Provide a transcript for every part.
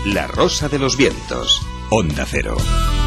La Rosa de los Vientos. Onda Cero.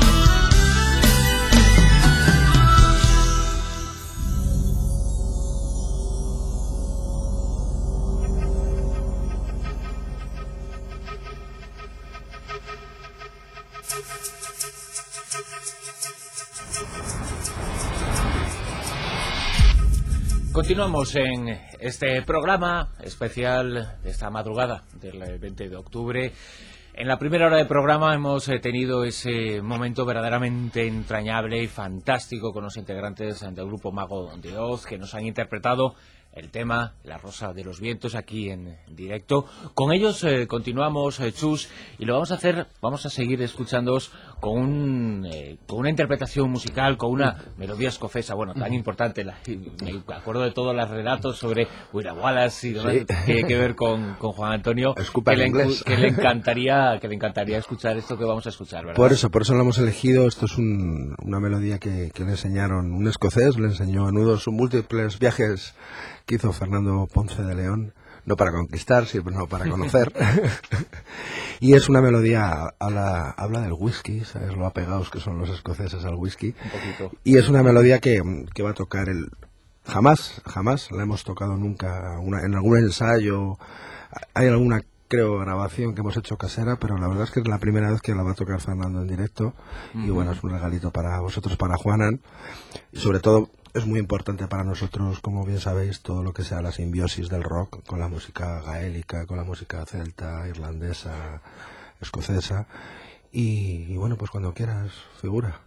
Continuamos en este programa especial de esta madrugada del 20 de octubre. En la primera hora del programa hemos tenido ese momento verdaderamente entrañable y fantástico con los integrantes del grupo Mago de Oz, que nos han interpretado el tema La Rosa de los Vientos aquí en directo. Con ellos continuamos, Chus, y lo vamos a hacer, vamos a seguir escuchándoos con una interpretación musical, con una melodía escocesa, bueno, tan importante. Me acuerdo de todos los relatos sobre Wira Wallace y demás, sí, que tiene que ver con Juan Antonio, que le encantaría escuchar esto que vamos a escuchar, ¿verdad? Por eso lo hemos elegido. Esto es una melodía que le enseñaron un escocés, le enseñó a nudos sus múltiples viajes que hizo Fernando Ponce de León, no para conquistar, sino para conocer. Y es una melodía, habla del whisky, ¿sabes? Lo apegados que son los escoceses al whisky. Un poquito. Y es una melodía que va a tocar jamás la hemos tocado nunca en algún ensayo. Hay alguna, creo, grabación que hemos hecho casera, pero la verdad es que es la primera vez que la va a tocar Fernando en directo. Y bueno, es un regalito para vosotros, para Juanan. Y sobre todo es muy importante para nosotros, como bien sabéis, todo lo que sea la simbiosis del rock con la música gaélica, con la música celta, irlandesa, escocesa. Y bueno, pues cuando quieras, figura.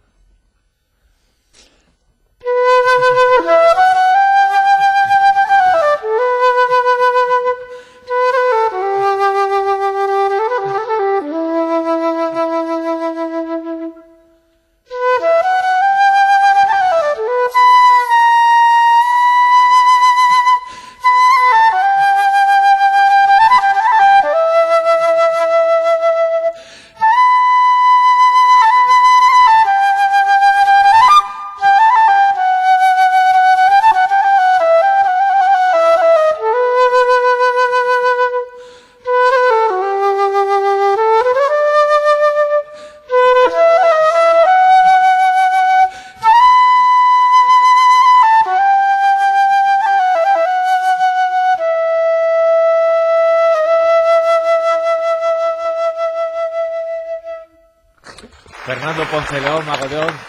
Fernando Ponce de León, Mago de Oz,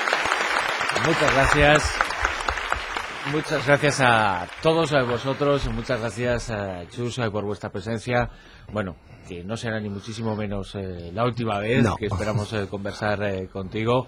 muchas gracias. Muchas gracias a todos vosotros, muchas gracias a Chus por vuestra presencia. Bueno, que no será ni muchísimo menos la última vez que esperamos conversar contigo.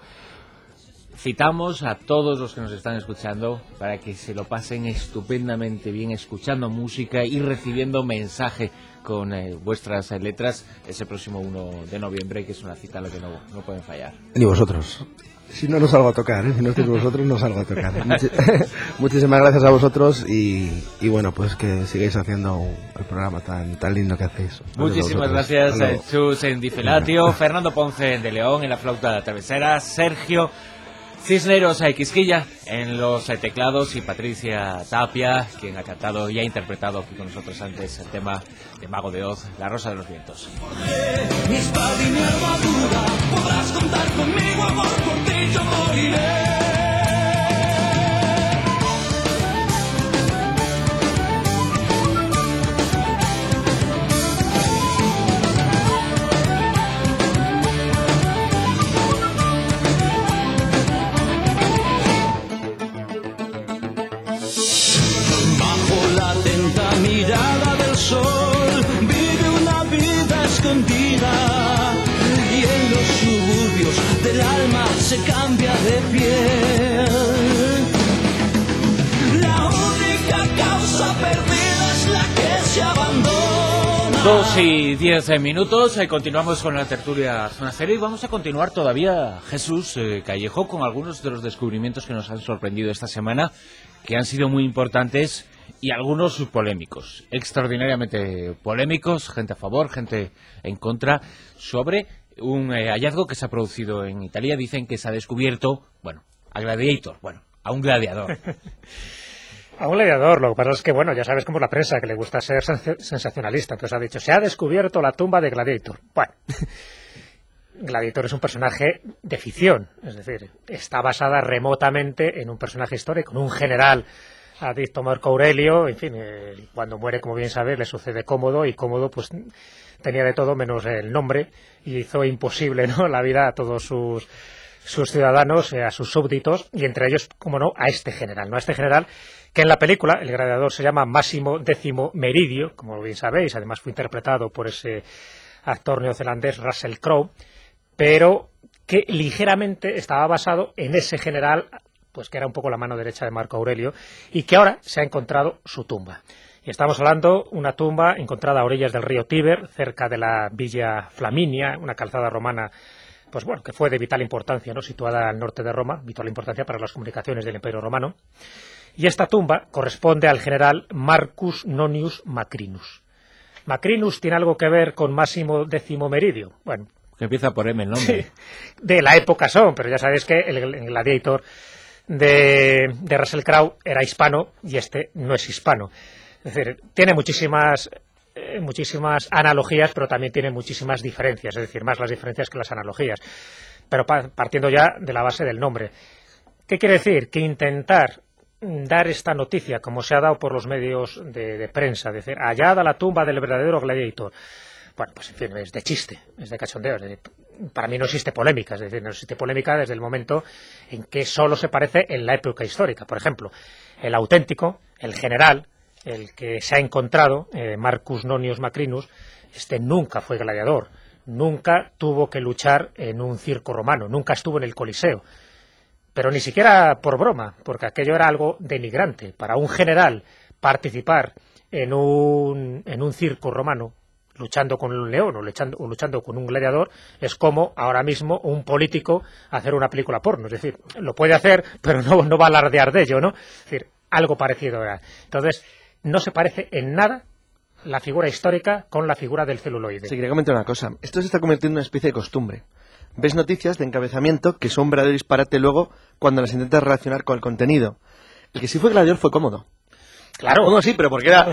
Citamos a todos los que nos están escuchando para que se lo pasen estupendamente bien escuchando música y recibiendo mensaje con vuestras letras ese próximo 1 de noviembre, que es una cita a la que no pueden fallar. Ni vosotros. Si no salgo a tocar, si no estáis vosotros, no salgo a tocar. Muchísimas gracias a vosotros y bueno, pues que sigáis haciendo el programa tan lindo que hacéis. Muchísimas gracias, Chus en Difelatio, Fernando Ponce de León en la flauta travesera, Sergio Cisneros Quisquilla en los teclados y Patricia Tapia, quien ha cantado y ha interpretado aquí con nosotros antes el tema de Mago de Oz, La Rosa de los Vientos. Mi espada y mi armadura, podrás contar conmigo, amor, por ti yo moriré. Mirada del sol, vive una vida escondida y en los suburbios del alma se cambia de piel. La única causa perdida es la que se abandona. 2:10 continuamos con la tertulia Zona Cero y vamos a continuar todavía, Jesús Callejo, con algunos de los descubrimientos que nos han sorprendido esta semana, que han sido muy importantes y algunos polémicos, extraordinariamente polémicos, gente a favor, gente en contra, sobre un hallazgo que se ha producido en Italia. Dicen que se ha descubierto, a un gladiador. A un gladiador, lo que pasa es que, bueno, ya sabes cómo es la prensa, que le gusta ser sensacionalista. Entonces ha dicho, se ha descubierto la tumba de Gladiator. Bueno, Gladiator es un personaje de ficción, es decir, está basada remotamente en un personaje histórico, en un general adicto a Marco Aurelio. En fin, cuando muere, como bien sabes, le sucede Cómodo, y Cómodo pues tenía de todo menos el nombre, y hizo imposible, ¿no?, la vida a todos sus ciudadanos, a sus súbditos, y entre ellos, como no, a este general, ¿no? A este general que en la película, el gladiador, se llama Máximo Décimo Meridio, como bien sabéis, además fue interpretado por ese actor neozelandés Russell Crowe, pero que ligeramente estaba basado en ese general, pues que era un poco la mano derecha de Marco Aurelio, y que ahora se ha encontrado su tumba. Y estamos hablando de una tumba encontrada a orillas del río Tíber, cerca de la Villa Flaminia, una calzada romana, pues bueno, que fue de vital importancia, ¿no?, situada al norte de Roma, vital importancia para las comunicaciones del Imperio Romano. Y esta tumba corresponde al general Marcus Nonius Macrinus. ¿Macrinus tiene algo que ver con Máximo Décimo Meridio? Bueno, que empieza por M el nombre. Sí, de la época son, pero ya sabéis que el Gladiator de Russell Crowe era hispano y este no es hispano. Es decir, tiene muchísimas analogías, pero también tiene muchísimas diferencias, es decir, más las diferencias que las analogías. Pero partiendo ya de la base del nombre. ¿Qué quiere decir? Que intentar dar esta noticia, como se ha dado por los medios de prensa, es decir, hallada la tumba del verdadero Gladiator. Bueno, pues en fin, es de chiste, es de cachondeo. Para mí no existe polémica, es decir, no existe polémica desde el momento en que solo se parece en la época histórica. Por ejemplo, el auténtico, el general, el que se ha encontrado, Marcus Nonius Macrinus, este nunca fue gladiador, nunca tuvo que luchar en un circo romano, nunca estuvo en el Coliseo. Pero ni siquiera por broma, porque aquello era algo denigrante. Para un general participar en un circo romano, luchando con un león o luchando con un gladiador, es como ahora mismo un político hacer una película porno. Es decir, lo puede hacer, pero no va a alardear de ello, ¿no? Es decir, algo parecido era. Entonces, no se parece en nada la figura histórica con la figura del celuloide. Sí, quería comentar una cosa. Esto se está convirtiendo en una especie de costumbre. Ves noticias de encabezamiento que son verdadero disparate luego cuando las intentas relacionar con el contenido. El que sí fue gladiador fue Cómodo. Claro. Cómodo sí, pero porque era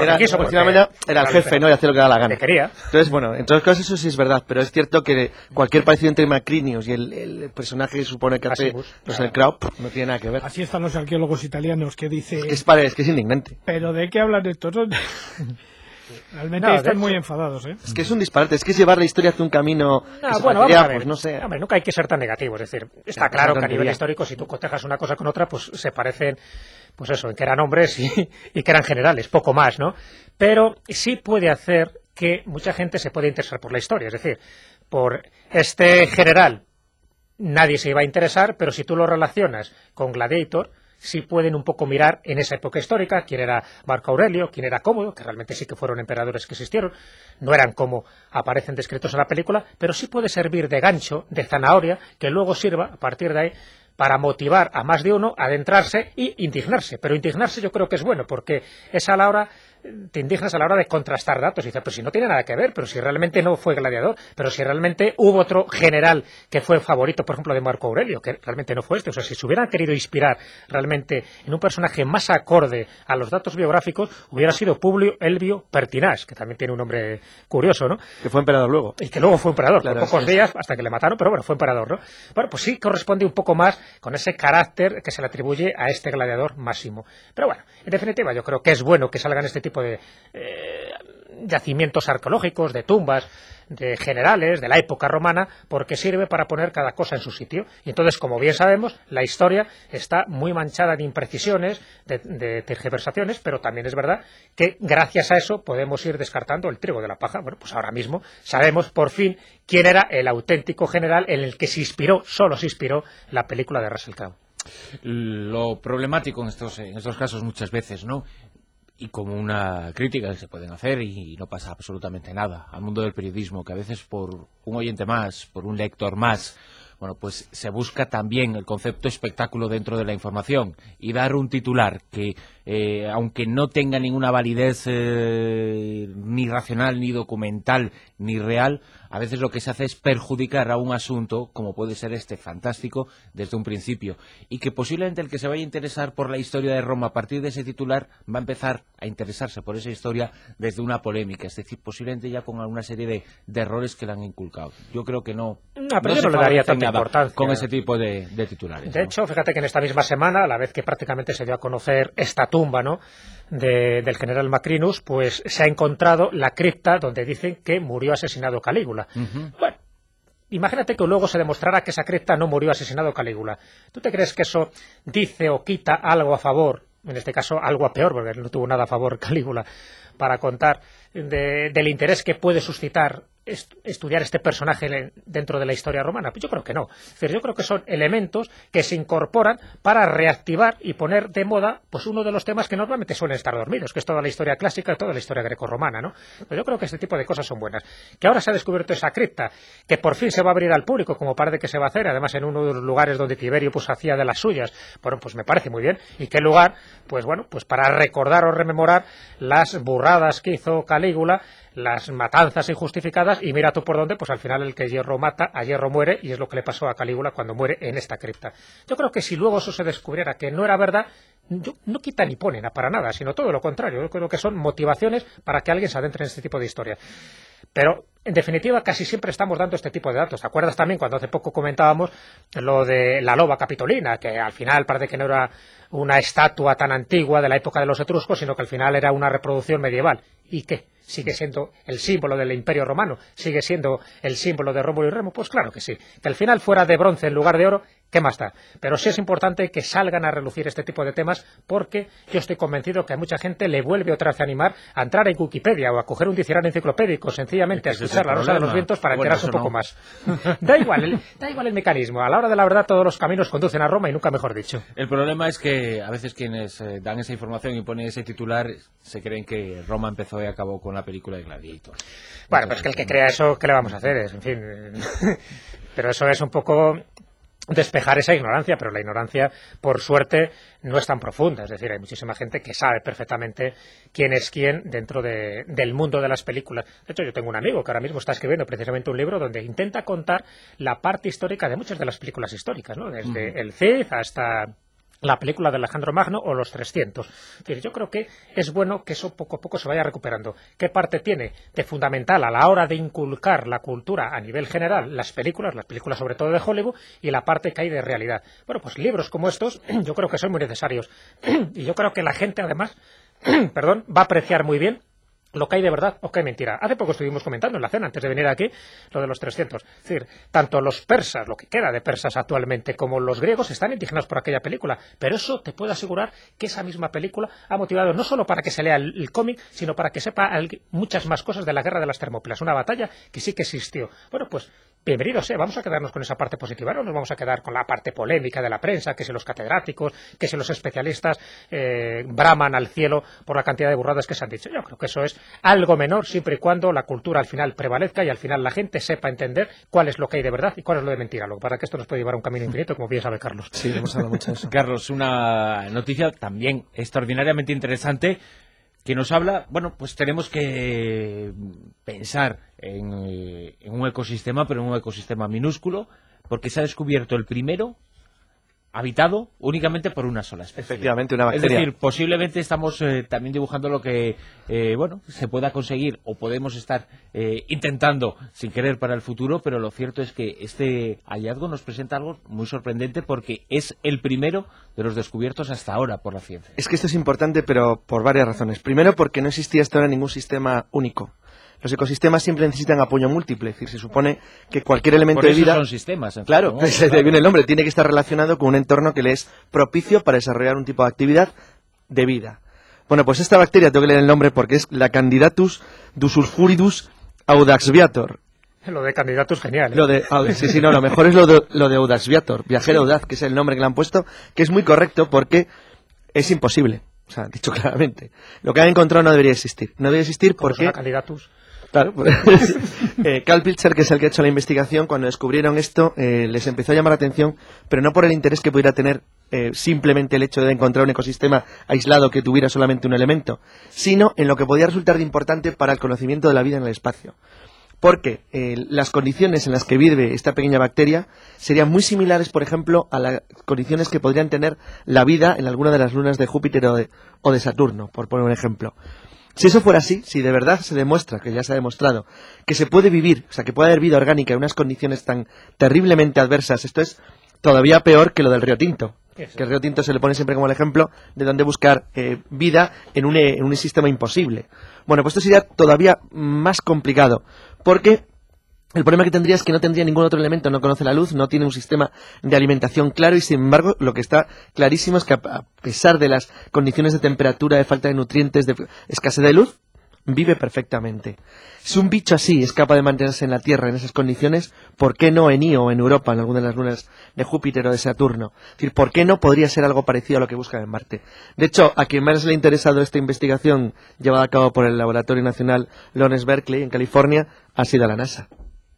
el jefe, ¿no? Y hacía lo que da la gana. Te quería. Entonces, bueno, en todos los casos eso sí es verdad, pero es cierto que cualquier parecido entre Macrinus y el personaje que se supone que hace el Crowe no tiene nada que ver. Así están los arqueólogos italianos que dicen... Es que es indignante. ¿Pero de qué hablan estos? Realmente están muy enfadados, ¿eh? Es que es un disparate, es que es llevar la historia hacia un camino... Bueno, vamos a ver. Pues no sé. Hombre, nunca hay que ser tan negativo, es decir, está claro que a nivel histórico, si tú cotejas una cosa con otra, pues se parecen, pues eso, en que eran hombres y que eran generales, poco más, ¿no? Pero sí puede hacer que mucha gente se pueda interesar por la historia, es decir, por este general nadie se iba a interesar, pero si tú lo relacionas con Gladiator, sí pueden un poco mirar en esa época histórica quién era Marco Aurelio, quién era Cómodo, que realmente sí que fueron emperadores que existieron, no eran como aparecen descritos en la película, pero sí puede servir de gancho, de zanahoria, que luego sirva, a partir de ahí, para motivar a más de uno a adentrarse y indignarse. Pero indignarse yo creo que es bueno, porque es a la hora, te indignas a la hora de contrastar datos y dices, pero si no tiene nada que ver, pero si realmente no fue gladiador, pero si realmente hubo otro general que fue favorito, por ejemplo, de Marco Aurelio, que realmente no fue este. O sea, si se hubieran querido inspirar realmente en un personaje más acorde a los datos biográficos, hubiera sido Publio Elvio Pertinax, que también tiene un nombre curioso, ¿no? Que fue emperador luego. Y que luego fue emperador, claro, por pocos días, hasta que le mataron, pero bueno, fue emperador, ¿no? Bueno, pues sí corresponde un poco más con ese carácter que se le atribuye a este gladiador Máximo. Pero bueno, en definitiva, yo creo que es bueno que salgan este tipo de yacimientos arqueológicos, de tumbas, de generales, de la época romana, porque sirve para poner cada cosa en su sitio. Y entonces, como bien sabemos, la historia está muy manchada de imprecisiones, de tergiversaciones, pero también es verdad que gracias a eso podemos ir descartando el trigo de la paja. Bueno, pues ahora mismo sabemos por fin quién era el auténtico general en el que se inspiró, solo se inspiró, la película de Russell Crowe. Lo problemático en estos casos muchas veces, ¿no?, y como una crítica que se pueden hacer, y no pasa absolutamente nada al mundo del periodismo, que a veces por un oyente más, por un lector más, Bueno, pues se busca también el concepto espectáculo dentro de la información y dar un titular que, aunque no tenga ninguna validez ni racional, ni documental, ni real, a veces lo que se hace es perjudicar a un asunto, como puede ser este fantástico, desde un principio. Y que posiblemente el que se vaya a interesar por la historia de Roma a partir de ese titular va a empezar a interesarse por esa historia desde una polémica, es decir, posiblemente ya con alguna serie de errores que le han inculcado. Yo creo que no le daría tanta importancia con ese tipo de titulares. De hecho, fíjate que en esta misma semana, a la vez que prácticamente se dio a conocer esta tumba, ¿no?, del general Macrinus, pues se ha encontrado la cripta donde dicen que murió asesinado Calígula. Bueno, imagínate que luego se demostrara que esa cripta no murió asesinado Calígula. ¿Tú te crees que eso dice o quita algo a favor, en este caso algo a peor, porque no tuvo nada a favor Calígula, para contar del interés que puede suscitar estudiar este personaje dentro de la historia romana? Pues yo creo que no. Es decir, yo creo que son elementos que se incorporan para reactivar y poner de moda pues uno de los temas que normalmente suelen estar dormidos, que es toda la historia clásica, toda la historia grecorromana, ¿no? Pues yo creo que este tipo de cosas son buenas. Que ahora se ha descubierto esa cripta, que por fin se va a abrir al público, como parece que se va a hacer, además en uno de los lugares donde Tiberio pues hacía de las suyas, bueno, pues me parece muy bien. Y qué lugar, pues bueno, pues para recordar o rememorar las burradas que hizo Calígula, las matanzas injustificadas, y mira tú por dónde, pues al final el que hierro mata, a hierro muere, y es lo que le pasó a Calígula cuando muere en esta cripta. Yo creo que si luego eso se descubriera que no era verdad, no quita ni pone para nada, sino todo lo contrario. Yo creo que son motivaciones para que alguien se adentre en este tipo de historia. Pero, en definitiva, casi siempre estamos dando este tipo de datos. ¿Te acuerdas también cuando hace poco comentábamos lo de la loba capitolina, que al final parece que no era una estatua tan antigua de la época de los etruscos, sino que al final era una reproducción medieval? ¿Y qué? ¿Sigue siendo el símbolo del Imperio Romano? ¿Sigue siendo el símbolo de Rómulo y Remo? Pues claro que sí. Que al final fuera de bronce en lugar de oro, ¿qué más da? Pero sí es importante que salgan a relucir este tipo de temas, porque yo estoy convencido que a mucha gente le vuelve otra vez a animar a entrar en Wikipedia o a coger un diccionario enciclopédico, sencillamente a escuchar La Rosa de los Vientos para enterarse un poco más. Da igual el mecanismo. A la hora de la verdad todos los caminos conducen a Roma, y nunca mejor dicho. El problema es que a veces quienes dan esa información y ponen ese titular se creen que Roma empezó y acabó con la película de Gladiator. Bueno, pues que el que crea eso, ¿qué le vamos a hacer? En fin, pero eso es un poco despejar esa ignorancia, pero la ignorancia, por suerte, no es tan profunda. Es decir, hay muchísima gente que sabe perfectamente quién es quién dentro del mundo de las películas. De hecho, yo tengo un amigo que ahora mismo está escribiendo precisamente un libro donde intenta contar la parte histórica de muchas de las películas históricas, ¿no? Desde el Cid hasta la película de Alejandro Magno o los 300. Es decir, yo creo que es bueno que eso poco a poco se vaya recuperando. ¿Qué parte tiene de fundamental a la hora de inculcar la cultura a nivel general? Las películas sobre todo de Hollywood, y la parte que hay de realidad. Bueno, pues libros como estos yo creo que son muy necesarios. Y yo creo que la gente, además, va a apreciar muy bien lo que hay de verdad o que hay mentira. Hace poco estuvimos comentando en la cena, antes de venir aquí, lo de los 300. Es decir, tanto los persas, lo que queda de persas actualmente, como los griegos están indignados por aquella película. Pero eso te puedo asegurar que esa misma película ha motivado no solo para que se lea el cómic, sino para que sepa muchas más cosas de la guerra de las Termópilas. Una batalla que sí que existió. Bueno, pues bienvenidos, vamos a quedarnos con esa parte positiva, no nos vamos a quedar con la parte polémica de la prensa, que si los catedráticos, que si los especialistas braman al cielo por la cantidad de burradas que se han dicho. Yo creo que eso es algo menor, siempre y cuando la cultura al final prevalezca y al final la gente sepa entender cuál es lo que hay de verdad y cuál es lo de mentira. Lo que para que esto nos puede llevar a un camino infinito, como bien sabe Carlos. Sí, hemos hablado mucho de eso. Carlos, una noticia también extraordinariamente interesante que nos habla, bueno, pues tenemos que pensar en un ecosistema, pero en un ecosistema minúsculo, porque se ha descubierto el primero habitado únicamente por una sola especie. Efectivamente, una bacteria. Es decir, posiblemente estamos también dibujando lo que se pueda conseguir o podemos estar intentando sin querer para el futuro, pero lo cierto es que este hallazgo nos presenta algo muy sorprendente porque es el primero de los descubiertos hasta ahora por la ciencia. Es que esto es importante, pero por varias razones. Primero, porque no existía hasta ahora ningún sistema único. Los ecosistemas siempre necesitan apoyo múltiple, es decir, se supone que cualquier elemento de vida... son sistemas. Claro, ¿no? Pues ahí viene el nombre, tiene que estar relacionado con un entorno que le es propicio para desarrollar un tipo de actividad de vida. Bueno, pues esta bacteria, tengo que leer el nombre porque es la Candidatus dusulfuridus audaxviator. Lo de Candidatus genial. Lo mejor es lo de audaxviator, viajero audaz, que es el nombre que le han puesto, que es muy correcto porque es imposible. O sea, dicho claramente, lo que han encontrado no debería existir. No debería existir porque... Candidatus. Claro, Carl Pilcher, que es el que ha hecho la investigación, cuando descubrieron esto, les empezó a llamar la atención, pero no por el interés que pudiera tener simplemente el hecho de encontrar un ecosistema aislado que tuviera solamente un elemento, sino en lo que podía resultar de importante para el conocimiento de la vida en el espacio. Porque las condiciones en las que vive esta pequeña bacteria serían muy similares, por ejemplo, a las condiciones que podrían tener la vida en alguna de las lunas de Júpiter o de Saturno, por poner un ejemplo. Si eso fuera así, si de verdad se demuestra, que ya se ha demostrado, que se puede vivir, o sea, que puede haber vida orgánica en unas condiciones tan terriblemente adversas, esto es todavía peor que lo del Río Tinto. Que el Río Tinto se le pone siempre como el ejemplo de dónde buscar vida en un sistema imposible. Bueno, pues esto sería todavía más complicado, porque el problema que tendría es que no tendría ningún otro elemento, no conoce la luz, no tiene un sistema de alimentación claro y, sin embargo, lo que está clarísimo es que a pesar de las condiciones de temperatura, de falta de nutrientes, de escasez de luz, vive perfectamente. Si un bicho así es capaz de mantenerse en la Tierra en esas condiciones, ¿por qué no en Io o en Europa, en alguna de las lunas de Júpiter o de Saturno? Es decir, ¿por qué no podría ser algo parecido a lo que buscan en Marte? De hecho, a quien más le ha interesado esta investigación llevada a cabo por el Laboratorio Nacional Lawrence Berkeley, en California, ha sido la NASA.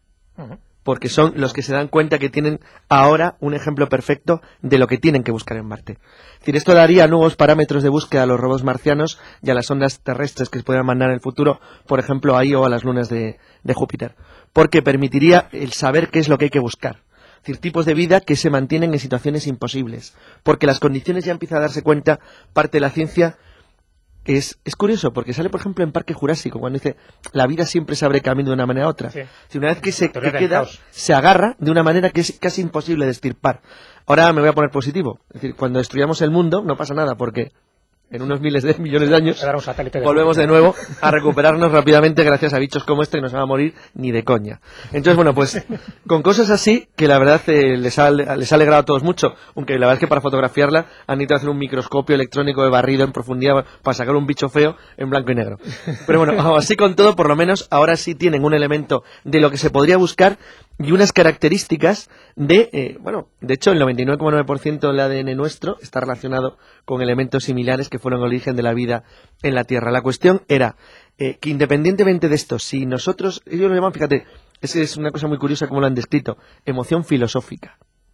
Porque son los que se dan cuenta que tienen ahora un ejemplo perfecto de lo que tienen que buscar en Marte. Es decir, esto daría nuevos parámetros de búsqueda a los robots marcianos y a las ondas terrestres que se puedan mandar en el futuro, por ejemplo, a Io o a las lunas de Júpiter. Porque permitiría el saber qué es lo que hay que buscar. Es decir, tipos de vida que se mantienen en situaciones imposibles. Porque las condiciones ya empieza a darse cuenta parte de la ciencia. Es curioso, porque sale, por ejemplo, en Parque Jurásico, cuando dice, la vida siempre se abre camino de una manera u otra. Sí. Si una vez que se agarra de una manera que es casi imposible de extirpar. Ahora me voy a poner positivo. Es decir, cuando destruyamos el mundo, no pasa nada, porque en unos miles de millones de años volvemos de nuevo a recuperarnos rápidamente gracias a bichos como este que no se van a morir ni de coña. Entonces, bueno, pues con cosas así que la verdad les ha alegrado a todos mucho, aunque la verdad es que para fotografiarla han necesitado hacer un microscopio electrónico de barrido en profundidad para sacar un bicho feo en blanco y negro. Pero bueno, así con todo, por lo menos ahora sí tienen un elemento de lo que se podría buscar y unas características de hecho el 99,9% del ADN nuestro está relacionado con elementos similares que fueron el origen de la vida en la Tierra. La cuestión era que independientemente de esto, si nosotros, ellos lo llaman, fíjate, es una cosa muy curiosa como lo han descrito, emoción filosófica.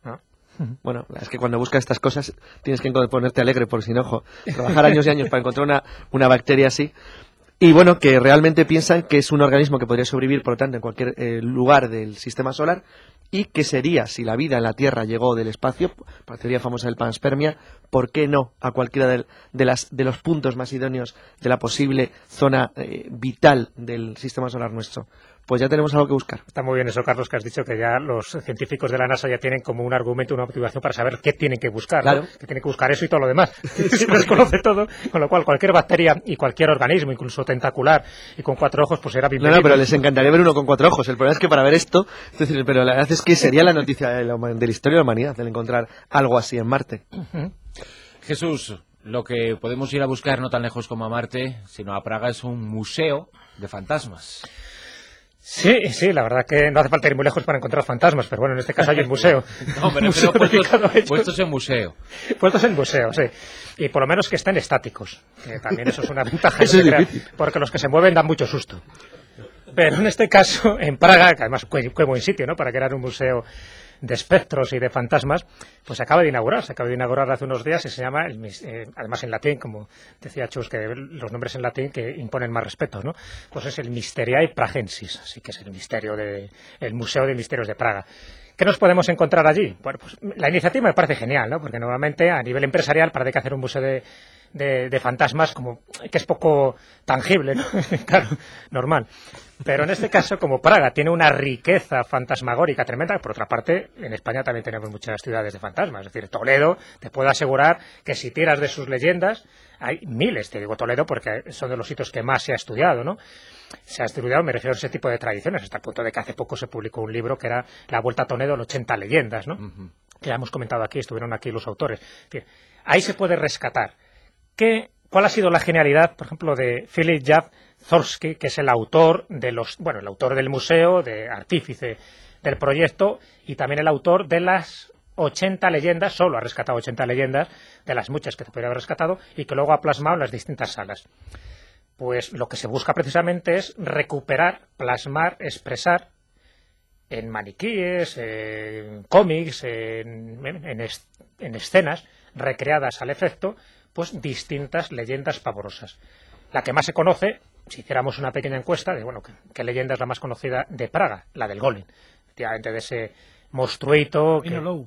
Bueno, es que cuando buscas estas cosas tienes que ponerte alegre, por si no, ojo, trabajar años y años para encontrar una bacteria así. Y bueno, que realmente piensan que es un organismo que podría sobrevivir, por lo tanto, en cualquier lugar del sistema solar, y que sería, si la vida en la Tierra llegó del espacio, por la teoría famosa del panspermia, ¿por qué no a cualquiera de los puntos más idóneos de la posible zona vital del sistema solar nuestro? Pues ya tenemos algo que buscar. Está muy bien eso, Carlos, que has dicho que ya los científicos de la NASA ya tienen como un argumento, una motivación para saber qué tienen que buscar, claro, ¿no? Que tienen que buscar eso y todo lo demás. Se desconoce todo, con lo cual cualquier bacteria y cualquier organismo, incluso tentacular y con 4 ojos, pues será bienvenido. No, pero les encantaría ver uno con 4 ojos. El problema es que para ver esto, es decir, pero la verdad es que sería la noticia de la historia de la humanidad el encontrar algo así en Marte. Jesús, lo que podemos ir a buscar no tan lejos como a Marte, sino a Praga, es un museo de fantasmas. Sí, la verdad que no hace falta ir muy lejos para encontrar fantasmas, pero bueno, en este caso hay un museo. No, pero puestos en museo. Puestos en museo, sí. Y por lo menos que estén estáticos, que también eso es una ventaja, porque los que se mueven dan mucho susto. Pero en este caso, en Praga, que además qué buen sitio, ¿no?, para crear un museo de espectros y de fantasmas, pues se acaba de inaugurar hace unos días y se llama, además en latín, como decía Chus, que los nombres en latín que imponen más respeto, ¿no? Pues es el Mysteriae Pragensis, así que es el Museo de Misterios de Praga. ¿Qué nos podemos encontrar allí? Bueno, pues la iniciativa me parece genial, ¿no? Porque normalmente a nivel empresarial parece que hacer un museo de fantasmas como que es poco tangible, ¿no? Claro, normal. Pero en este caso, como Praga tiene una riqueza fantasmagórica tremenda, por otra parte, en España también tenemos muchas ciudades de fantasmas. Es decir, Toledo, te puedo asegurar que si tiras de sus leyendas, hay miles, te digo Toledo porque son de los sitios que más se ha estudiado, ¿no? Se ha estudiado, me refiero a ese tipo de tradiciones, hasta el punto de que hace poco se publicó un libro que era La Vuelta a Toledo en 80 leyendas, ¿no? Que ya hemos comentado aquí, estuvieron aquí los autores. Es decir, ahí se puede rescatar. ¿Cuál ha sido la genialidad, por ejemplo, de Philip Jack-Thorsky, que es el autor el autor del museo, artífice del proyecto, y también el autor de las 80 leyendas, solo ha rescatado 80 leyendas, de las muchas que se podría haber rescatado, y que luego ha plasmado en las distintas salas. pues lo que se busca precisamente es recuperar, plasmar, expresar en maniquíes, en cómics, en escenas recreadas al efecto, pues distintas leyendas pavorosas. La que más se conoce, si hiciéramos una pequeña encuesta de, bueno, ¿qué leyenda es la más conocida de Praga? La del golem, efectivamente, de ese monstruito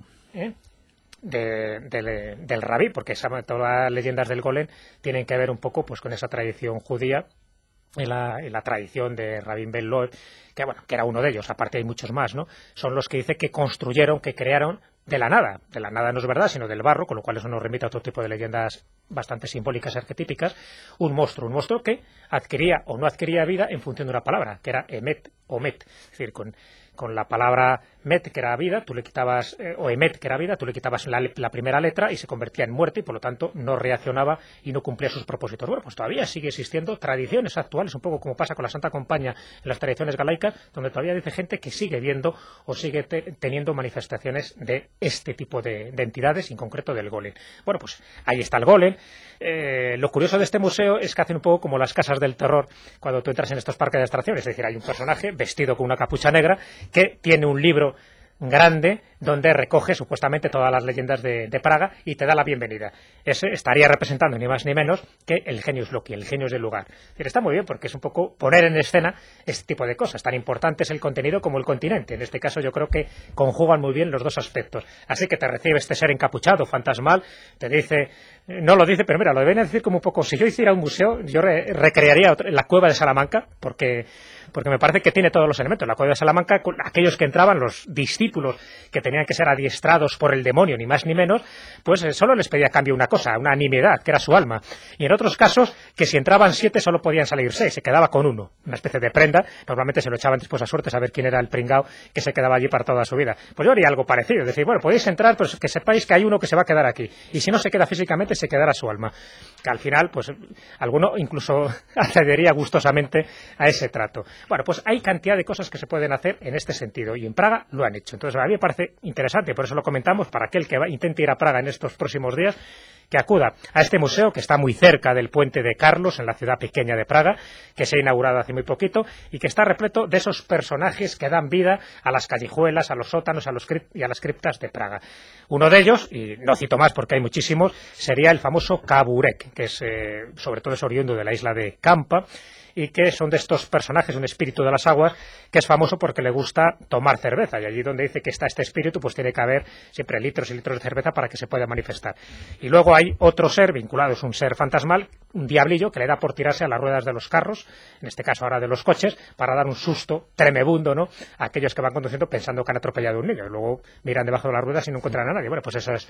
del rabí, porque todas las leyendas del golem tienen que ver un poco pues con esa tradición judía y la tradición de Rabin Ben Loeb, que bueno, que era uno de ellos, aparte hay muchos más, ¿no? Son los que dice que construyeron, que crearon de la nada no es verdad, sino del barro, con lo cual eso nos remite a otro tipo de leyendas bastante simbólicas, arquetípicas, un monstruo que adquiría o no adquiría vida en función de una palabra, que era emet o met, es decir, con la palabra met, que era vida, tú le quitabas, o emet, que era vida, tú le quitabas la primera letra y se convertía en muerte y por lo tanto no reaccionaba y no cumplía sus propósitos. Bueno, pues todavía sigue existiendo tradiciones actuales, un poco como pasa con la Santa Compañía en las tradiciones galaicas, donde todavía dice gente que sigue viendo o sigue teniendo manifestaciones de este tipo de entidades, en concreto del golem. Bueno, pues ahí está el golem. Lo curioso de este museo es que hacen un poco como las casas del terror cuando tú entras en estos parques de atracciones, es decir, hay un personaje vestido con una capucha negra que tiene un libro grande donde recoge supuestamente todas las leyendas de Praga y te da la bienvenida. Ese estaría representando ni más ni menos que el genius loci, el genius del lugar. Es decir, está muy bien porque es un poco poner en escena este tipo de cosas. Tan importante es el contenido como el continente. En este caso yo creo que conjugan muy bien los dos aspectos. Así que te recibe este ser encapuchado, fantasmal, te dice, no lo dice, pero mira, lo deben decir como un poco, si yo hiciera un museo, yo recrearía la cueva de Salamanca, porque me parece que tiene todos los elementos. La cueva de Salamanca, aquellos que entraban, los discípulos que tenían que ser adiestrados por el demonio, ni más ni menos, pues solo les pedía a cambio una cosa, una nimiedad, que era su alma. Y en otros casos, que si entraban 7 solo podían salir 6, se quedaba con uno, una especie de prenda, normalmente se lo echaban después a suerte, saber quién era el pringao que se quedaba allí para toda su vida. Pues yo haría algo parecido, es decir, bueno, podéis entrar, pero que sepáis que hay uno que se va a quedar aquí, y si no se queda físicamente, se quedará su alma. Que al final, pues, alguno incluso accedería gustosamente a ese trato. Bueno, pues hay cantidad de cosas que se pueden hacer en este sentido, y en Praga lo han hecho. Entonces, a mí me parece interesante, por eso lo comentamos, para aquel que intente ir a Praga en estos próximos días, que acuda a este museo, que está muy cerca del puente de Carlos, en la ciudad pequeña de Praga, que se ha inaugurado hace muy poquito, y que está repleto de esos personajes que dan vida a las callejuelas, a los sótanos y a las criptas de Praga. Uno de ellos, y no cito más porque hay muchísimos, sería el famoso Kaburek, que es, sobre todo es oriundo de la isla de Kampa, y que son de estos personajes, un espíritu de las aguas, que es famoso porque le gusta tomar cerveza, y allí donde dice que está este espíritu, pues tiene que haber siempre litros y litros de cerveza para que se pueda manifestar. Y luego hay otro ser vinculado, es un ser fantasmal, un diablillo, que le da por tirarse a las ruedas de los carros, en este caso ahora de los coches, para dar un susto tremebundo, ¿no?, a aquellos que van conduciendo pensando que han atropellado a un niño, y luego miran debajo de las ruedas y no encuentran a nadie. Bueno, pues esa es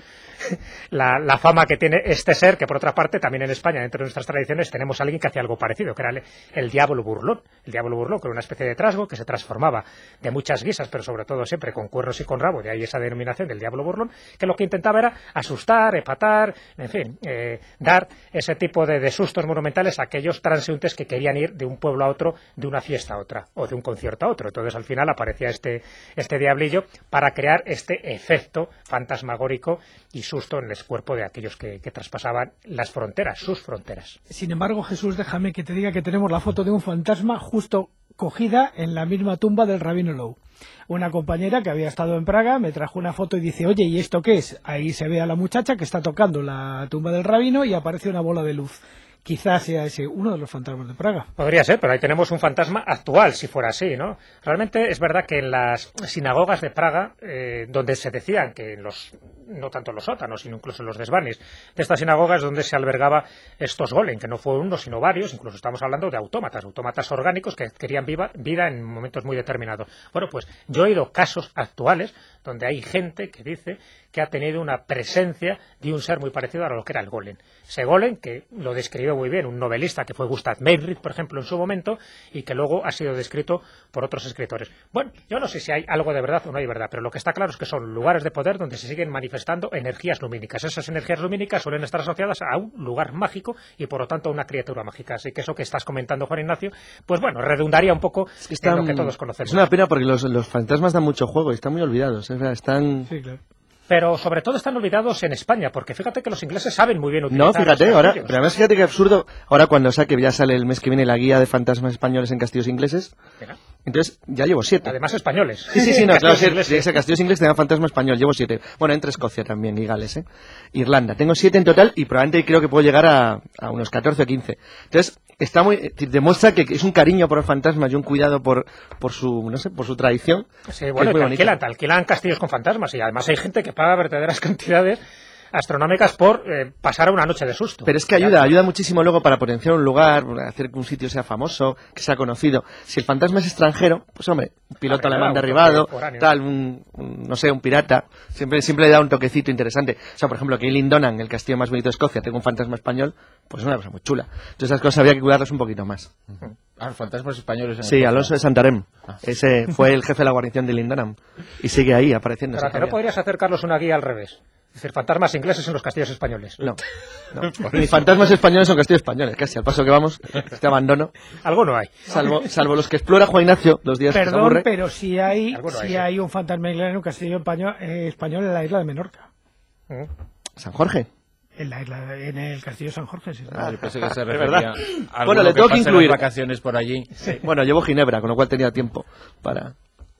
la fama que tiene este ser, que por otra parte, también en España, dentro de nuestras tradiciones, tenemos a alguien que hacía algo parecido, que era el diablo burlón. El diablo burlón, que era una especie de trasgo que se transformaba de muchas guisas, pero sobre todo siempre con cuernos y con rabo, de ahí esa denominación del diablo burlón, que lo que intentaba era asustar, epatar, en fin, dar ese tipo de sustos monumentales a aquellos transeúntes que querían ir de un pueblo a otro, de una fiesta a otra, o de un concierto a otro. Entonces al final aparecía este diablillo para crear este efecto fantasmagórico y susto en el cuerpo de aquellos que traspasaban las fronteras, sus fronteras. Sin embargo, Jesús, déjame que te diga que tenemos la foto de un fantasma justo cogida en la misma tumba del rabino Loeb. Una compañera que había estado en Praga me trajo una foto y dice, oye, ¿y esto qué es? Ahí se ve a la muchacha que está tocando la tumba del rabino y aparece una bola de luz. Quizás sea ese uno de los fantasmas de Praga. Podría ser, pero ahí tenemos un fantasma actual, si fuera así, ¿no? Realmente es verdad que en las sinagogas de Praga, donde se decían que no tanto en los sótanos, sino incluso en los desvanes de estas sinagogas donde se albergaba estos golem, que no fue uno, sino varios, incluso estamos hablando de autómatas orgánicos que querían vida en momentos muy determinados. Bueno, pues yo he oído casos actuales donde hay gente que dice que ha tenido una presencia de un ser muy parecido a lo que era el golem. Ese golem, que lo describió muy bien un novelista que fue Gustav Meyrink, por ejemplo, en su momento, y que luego ha sido descrito por otros escritores. Bueno, yo no sé si hay algo de verdad o no hay verdad, pero lo que está claro es que son lugares de poder donde se siguen manifestando energías lumínicas. Esas energías lumínicas suelen estar asociadas a un lugar mágico y, por lo tanto, a una criatura mágica. Así que eso que estás comentando, Juan Ignacio, pues bueno, redundaría un poco en lo que todos conocemos. Es una pena porque los fantasmas dan mucho juego y están muy olvidados. Están... Sí, claro. Pero sobre todo están olvidados en España, porque fíjate que los ingleses saben muy bien utilizar. No, fíjate, los ahora, castillos. pero además fíjate que absurdo, ahora cuando ya sale el mes que viene la guía de fantasmas españoles en castillos ingleses, Venga. entonces ya llevo 7. Además españoles. Sí, no, claro, Castillos ingleses. ese castillos ingleses tenía fantasma español, llevo 7. Bueno, entre Escocia también y Gales, Irlanda. Tengo 7 en total y probablemente creo que puedo llegar a unos 14 o 15. Entonces, demuestra que es un cariño por los fantasmas y un cuidado por su, no sé, por su tradición. Sí, bueno, te alquilan castillos con fantasmas y además hay gente que paga verdaderas cantidades astronómicas por pasar una noche de susto. Pero es que ayuda muchísimo luego para potenciar un lugar, hacer que un sitio sea famoso, que sea conocido. Si el fantasma es extranjero, pues hombre, un piloto alemán derribado, tal, no sé, un pirata, siempre le da un toquecito interesante. O sea, por ejemplo, que Lindonan, el castillo más bonito de Escocia, tenga un fantasma español, pues es una cosa muy chula. Entonces esas cosas había que cuidarlas un poquito más. Los fantasmas españoles. Sí, Alonso de Santarém. Ese fue el jefe de la guarnición de Lindonan. Y sigue ahí apareciendo. Pero que no podrías hacer, Carlos, una guía al revés. Es decir, fantasmas ingleses en los castillos españoles. No. Ni fantasmas españoles son castillos españoles, casi al paso que vamos, este abandono. Algo no hay. Salvo los que explora Juan Ignacio los días que se aburre. Pero sí hay un fantasma inglés en un castillo español en la isla de Menorca. ¿San Jorge? En el castillo de San Jorge, sí. Yo pensé que se refería a bueno, le tengo que incluir vacaciones por allí. Sí. Bueno, llevo Ginebra, con lo cual tenía tiempo para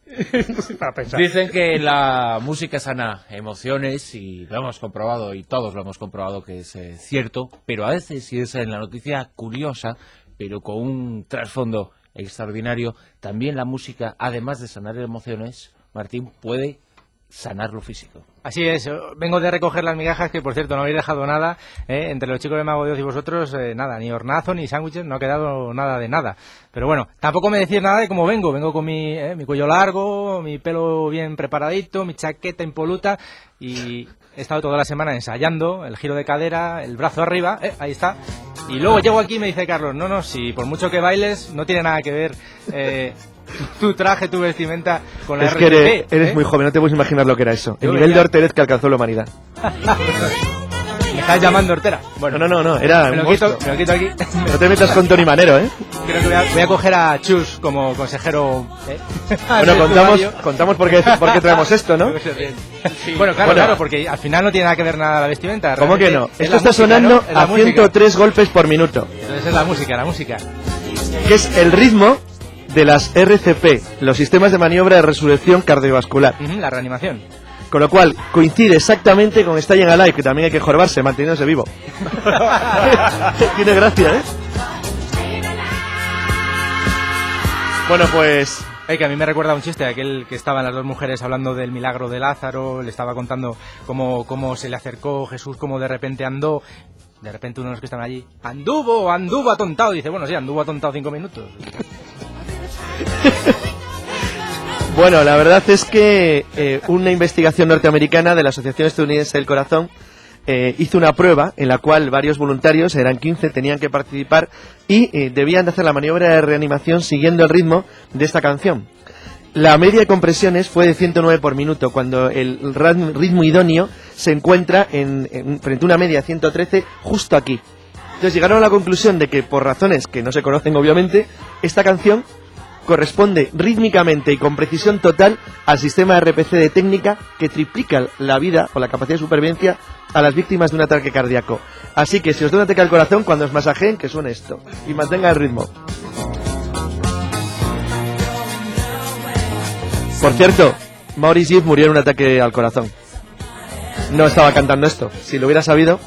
pensar. Dicen que la música sana emociones y lo hemos comprobado y todos lo hemos comprobado que es cierto, pero a veces si es en la noticia curiosa, pero con un trasfondo extraordinario, también la música, además de sanar emociones, Martín, puede sanar lo físico. Así es, vengo de recoger las migajas, que por cierto no habéis dejado nada, entre los chicos de Mago de Oz y vosotros, nada, ni hornazo, ni sándwiches, no ha quedado nada de nada. Pero bueno, tampoco me decís nada de cómo vengo con mi cuello largo, mi pelo bien preparadito, mi chaqueta impoluta, y he estado toda la semana ensayando el giro de cadera, el brazo arriba, ahí está. Y luego llego aquí y me dice Carlos, no, si por mucho que bailes, no tiene nada que ver tu traje, tu vestimenta con la RTP. Es que eres muy joven, no te puedes imaginar lo que era eso. El nivel de horterez que alcanzó la humanidad. ¿Me estás llamando hortera? Bueno, no, era me un lo quito aquí. No te metas con Tony Manero, Creo que voy a coger a Chus como consejero. Bueno, contamos por qué traemos esto, ¿no? Sí. Bueno, claro, porque al final no tiene nada que ver nada la vestimenta. ¿Cómo que no? Esto está música, sonando ¿no? a 103 golpes por minuto. Entonces es la música. Que es el ritmo de las RCP, los sistemas de maniobra de resurrección cardiovascular. La reanimación. Con lo cual, coincide exactamente con Staying Alive, que también hay que jorbarse manteniéndose vivo. Tiene gracia, Bueno, pues... Que a mí me recuerda un chiste, aquel que estaban las dos mujeres hablando del milagro de Lázaro, le estaba contando cómo se le acercó Jesús, cómo de repente andó. De repente uno de los que estaban allí, anduvo atontado. Dice, bueno, sí, anduvo atontado 5 minutos. Bueno, la verdad es que una investigación norteamericana de la Asociación Estadounidense del Corazón hizo una prueba en la cual varios voluntarios, eran 15, tenían que participar y debían de hacer la maniobra de reanimación siguiendo el ritmo de esta canción. La media de compresiones fue de 109 por minuto, cuando el ritmo idóneo se encuentra frente a una media de 113 justo aquí. Entonces llegaron a la conclusión de que, por razones que no se conocen obviamente, esta canción corresponde rítmicamente y con precisión total al sistema RPC de técnica que triplica la vida o la capacidad de supervivencia a las víctimas de un ataque cardíaco. Así que si os da un ataque al corazón, cuando os masajeen, que suene esto y mantenga el ritmo. Por cierto, Maurice Gibb murió en un ataque al corazón. No estaba cantando esto. Si lo hubiera sabido...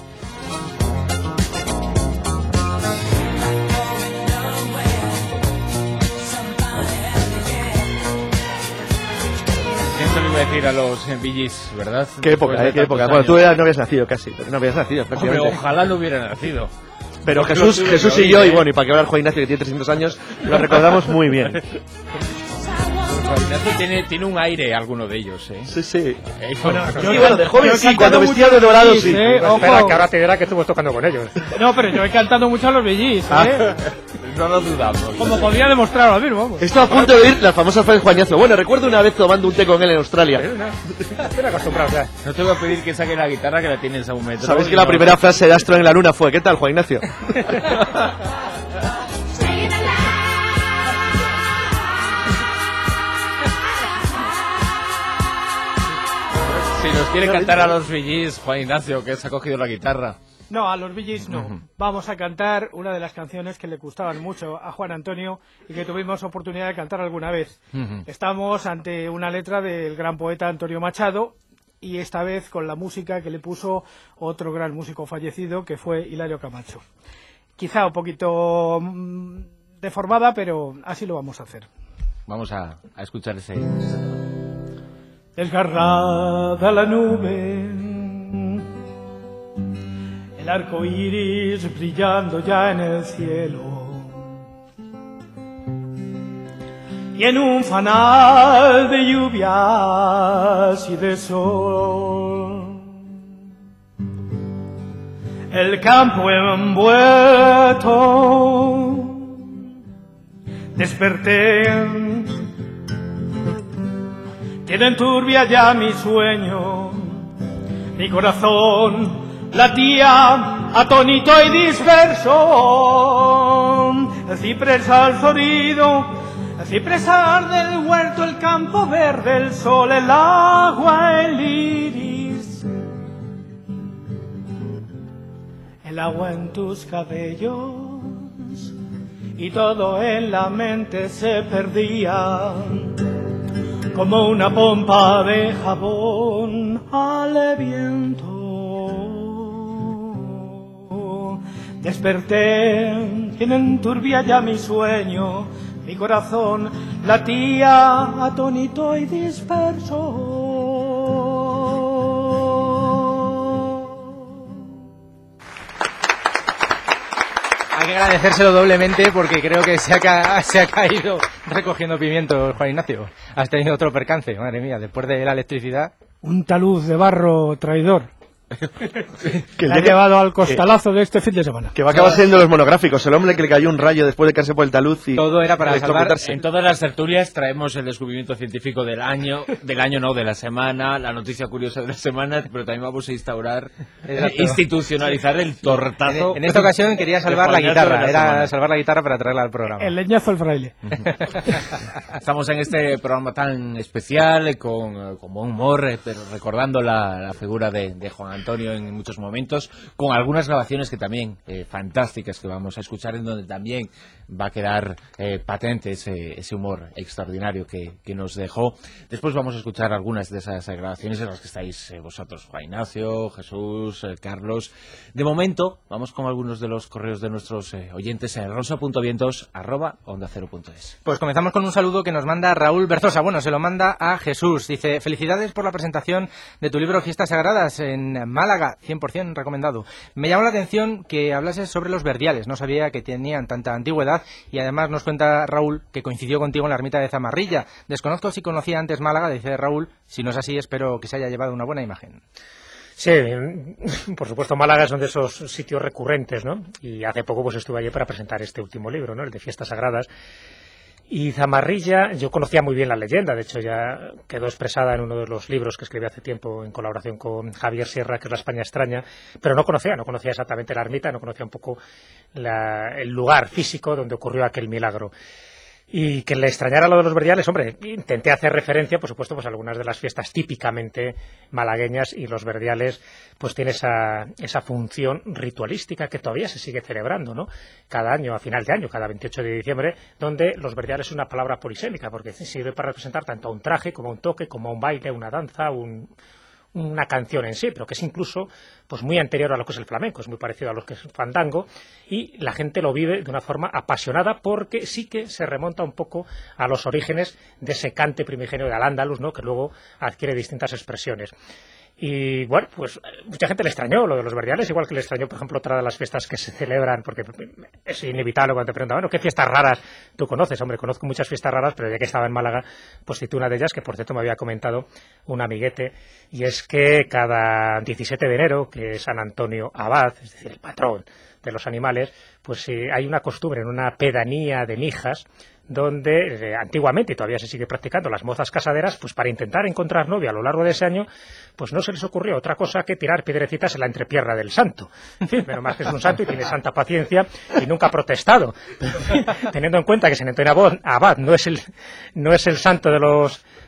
Decir a los Bee Gees, ¿verdad? Qué época, qué época. Bueno, tú no habías nacido casi, no habías nacido. Hombre, ojalá no hubiera nacido. Pero Jesús y yo, y bueno, y para que hablar Juan Ignacio, que tiene 300 años, lo recordamos muy bien. Juan Ignacio tiene un aire, alguno de ellos, Sí. Bueno, de joven sí, cuando vestía de dorado sí. Espera, que ahora te dirá que estuvo tocando con ellos. No, pero yo he cantado mucho a los Bee Gees, No lo dudamos. Como podría demostrar ahora mismo, vamos. Estoy a punto de oír las famosas frases de Juan Ignacio. Bueno, recuerdo una vez tomando un té con él en Australia. Estoy acostumbrado ya. No te voy a pedir que saque la guitarra, que la tienes a un metro. ¿Sabes que la primera frase de Astro en la Luna fue ¿qué tal, Juan Ignacio? Si nos Nos quiere cantar a los Bee Gees, Juan Ignacio, que se ha cogido la guitarra. No, a los Bee Gees no. Vamos a cantar una de las canciones que le gustaban mucho a Juan Antonio y que tuvimos oportunidad de cantar alguna vez. Estamos ante una letra del gran poeta Antonio Machado y esta vez con la música que le puso otro gran músico fallecido que fue Hilario Camacho. Quizá un poquito deformada, pero así lo vamos a hacer. Vamos a escuchar ese... Desgarrada la nube, el arco iris brillando ya en el cielo, y en un fanal de lluvias y de sol, el campo envuelto, desperté. Tiene enturbia ya mi sueño, mi corazón latía atónito y disperso. El ciprés al florido, el cipresar del huerto, el campo verde, el sol, el agua, el iris, el agua en tus cabellos, y todo en la mente se perdía como una pompa de jabón al viento. Desperté, tienen turbia ya mi sueño, mi corazón latía atónito y disperso. Hay que agradecérselo doblemente porque creo que se ha caído recogiendo pimientos, Juan Ignacio. Has tenido otro percance, madre mía, después de la electricidad. Un talud de barro traidor. Que le ha llevado al costalazo de este fin de semana. Que va a acabar siendo los monográficos. El hombre que le cayó un rayo después de caerse por el talud y todo era para salvar. En todas las tertulias traemos el descubrimiento científico del año no, de la semana, la noticia curiosa de la semana, pero también vamos a institucionalizar el tortazo. En esta ocasión quería salvar la guitarra, era salvar la guitarra para traerla al programa. El leñazo al fraile. Estamos en este programa tan especial, con buen humor, pero recordando la figura de Juan Antonio en muchos momentos, con algunas grabaciones que también fantásticas que vamos a escuchar, en donde también va a quedar patente ese humor extraordinario que nos dejó. Después vamos a escuchar algunas de esas grabaciones en las que estáis vosotros, Juan Ignacio, Jesús, Carlos. De momento, vamos con algunos de los correos de nuestros oyentes en rosa.vientos@ondacero.es. Pues comenzamos con un saludo que nos manda Raúl Berzosa. Bueno, se lo manda a Jesús. Dice: felicidades por la presentación de tu libro Fiestas Sagradas en Málaga, 100% recomendado. Me llamó la atención que hablases sobre los verdiales, no sabía que tenían tanta antigüedad, y además nos cuenta Raúl que coincidió contigo en la ermita de Zamarrilla. Desconozco si conocía antes Málaga, dice Raúl, si no es así espero que se haya llevado una buena imagen. Sí, por supuesto Málaga son de esos sitios recurrentes, ¿no? Y hace poco pues estuve allí para presentar este último libro, ¿no? El de Fiestas Sagradas. Y Zamarrilla, yo conocía muy bien la leyenda, de hecho ya quedó expresada en uno de los libros que escribí hace tiempo en colaboración con Javier Sierra, que es La España Extraña, pero no conocía exactamente la ermita, no conocía un poco el lugar físico donde ocurrió aquel milagro. Y que le extrañara lo de los verdiales, hombre, intenté hacer referencia, por supuesto, pues a algunas de las fiestas típicamente malagueñas, y los verdiales pues tiene esa función ritualística que todavía se sigue celebrando, ¿no? Cada año, a final de año, cada 28 de diciembre, donde los verdiales es una palabra polisémica, porque sirve para representar tanto a un traje, como a un toque, como a un baile, una danza, una canción en sí, pero que es incluso pues muy anterior a lo que es el flamenco, es muy parecido a lo que es el fandango, y la gente lo vive de una forma apasionada porque sí que se remonta un poco a los orígenes de ese cante primigenio de Al-Ándalus, ¿no? Que luego adquiere distintas expresiones. Y bueno, pues mucha gente le extrañó lo de los verdiales, igual que le extrañó, por ejemplo, otra de las fiestas que se celebran, porque es inevitable cuando te preguntan, bueno, ¿qué fiestas raras tú conoces? Hombre, conozco muchas fiestas raras, pero ya que estaba en Málaga, pues cité una de ellas, que por cierto me había comentado un amiguete, y es que cada 17 de enero, que es San Antonio Abad, es decir, el patrón de los animales, pues hay una costumbre en una pedanía de Mijas, donde antiguamente, y todavía se sigue practicando, las mozas casaderas, pues para intentar encontrar novia a lo largo de ese año, pues no se les ocurrió otra cosa que tirar piedrecitas en la entrepierna del santo. En fin, menos más que es un santo y tiene santa paciencia y nunca ha protestado. Teniendo en cuenta que San Antonio Abad no es el santo de los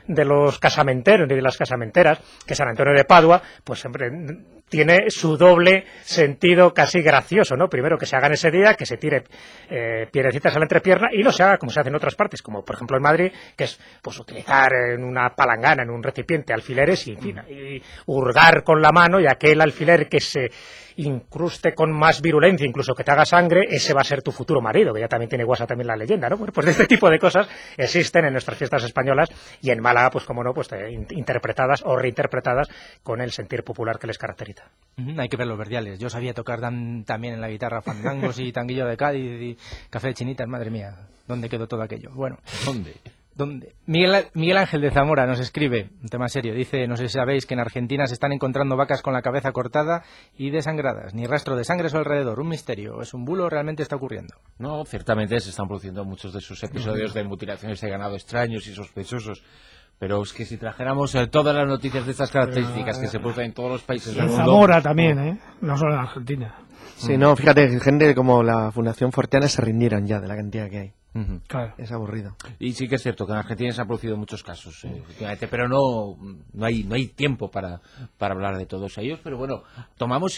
de los casamenteros y de las casamenteras, que San Antonio de Padua, pues siempre tiene su doble sentido casi gracioso, ¿no? Primero que se haga en ese día, que se tire piedrecitas a la entrepierna y no se haga como se hace en otras partes, como por ejemplo en Madrid, que es pues utilizar en una palangana, en un recipiente, alfileres y, en fin, y hurgar con la mano, y aquel alfiler que se incruste con más virulencia, incluso que te haga sangre, ese va a ser tu futuro marido, que ya también tiene guasa también la leyenda, ¿no? Bueno, pues de este tipo de cosas existen en nuestras fiestas españolas y en Málaga, pues como no, pues interpretadas o reinterpretadas con el sentir popular que les caracteriza. Hay que ver los verdiales. Yo sabía tocar también en la guitarra fandangos y tanguillo de Cádiz y café de chinitas, madre mía, ¿dónde quedó todo aquello? Bueno, ¿Dónde? Miguel Ángel de Zamora nos escribe, un tema serio, dice, no sé si sabéis que en Argentina se están encontrando vacas con la cabeza cortada y desangradas, ni rastro de sangre a su alrededor, un misterio, ¿es un bulo o realmente está ocurriendo? No, ciertamente se están produciendo muchos de esos episodios de mutilaciones de ganado extraños y sospechosos, pero es que si trajéramos todas las noticias de estas características que se producen en todos los países del En mundo... Zamora también, no solo en Argentina. Sí, no, fíjate, gente como la Fundación Forteana se rindieron ya de la cantidad que hay. Claro. Es aburrido. Y sí que es cierto que en Argentina se han producido muchos casos, efectivamente, pero no hay tiempo para hablar de todos ellos. Pero bueno, tomamos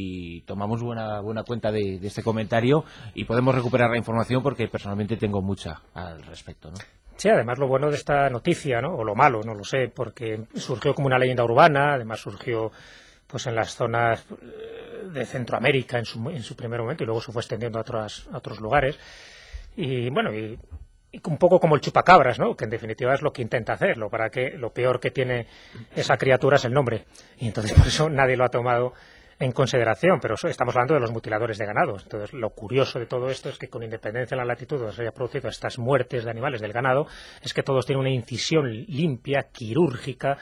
buena cuenta de este comentario y podemos recuperar la información porque personalmente tengo mucha al respecto, ¿no? Sí, además lo bueno de esta noticia, ¿no? O lo malo, no lo sé, porque surgió como una leyenda urbana, además surgió pues en las zonas de Centroamérica en su primer momento y luego se fue extendiendo a otros lugares. Y bueno, y un poco como el chupacabras, ¿no? Que en definitiva es lo que intenta hacerlo, para que lo peor que tiene esa criatura es el nombre. Y entonces por eso nadie lo ha tomado en consideración, pero estamos hablando de los mutiladores de ganados. Entonces lo curioso de todo esto es que con independencia de la latitud donde se haya producido estas muertes de animales del ganado, es que todos tienen una incisión limpia, quirúrgica,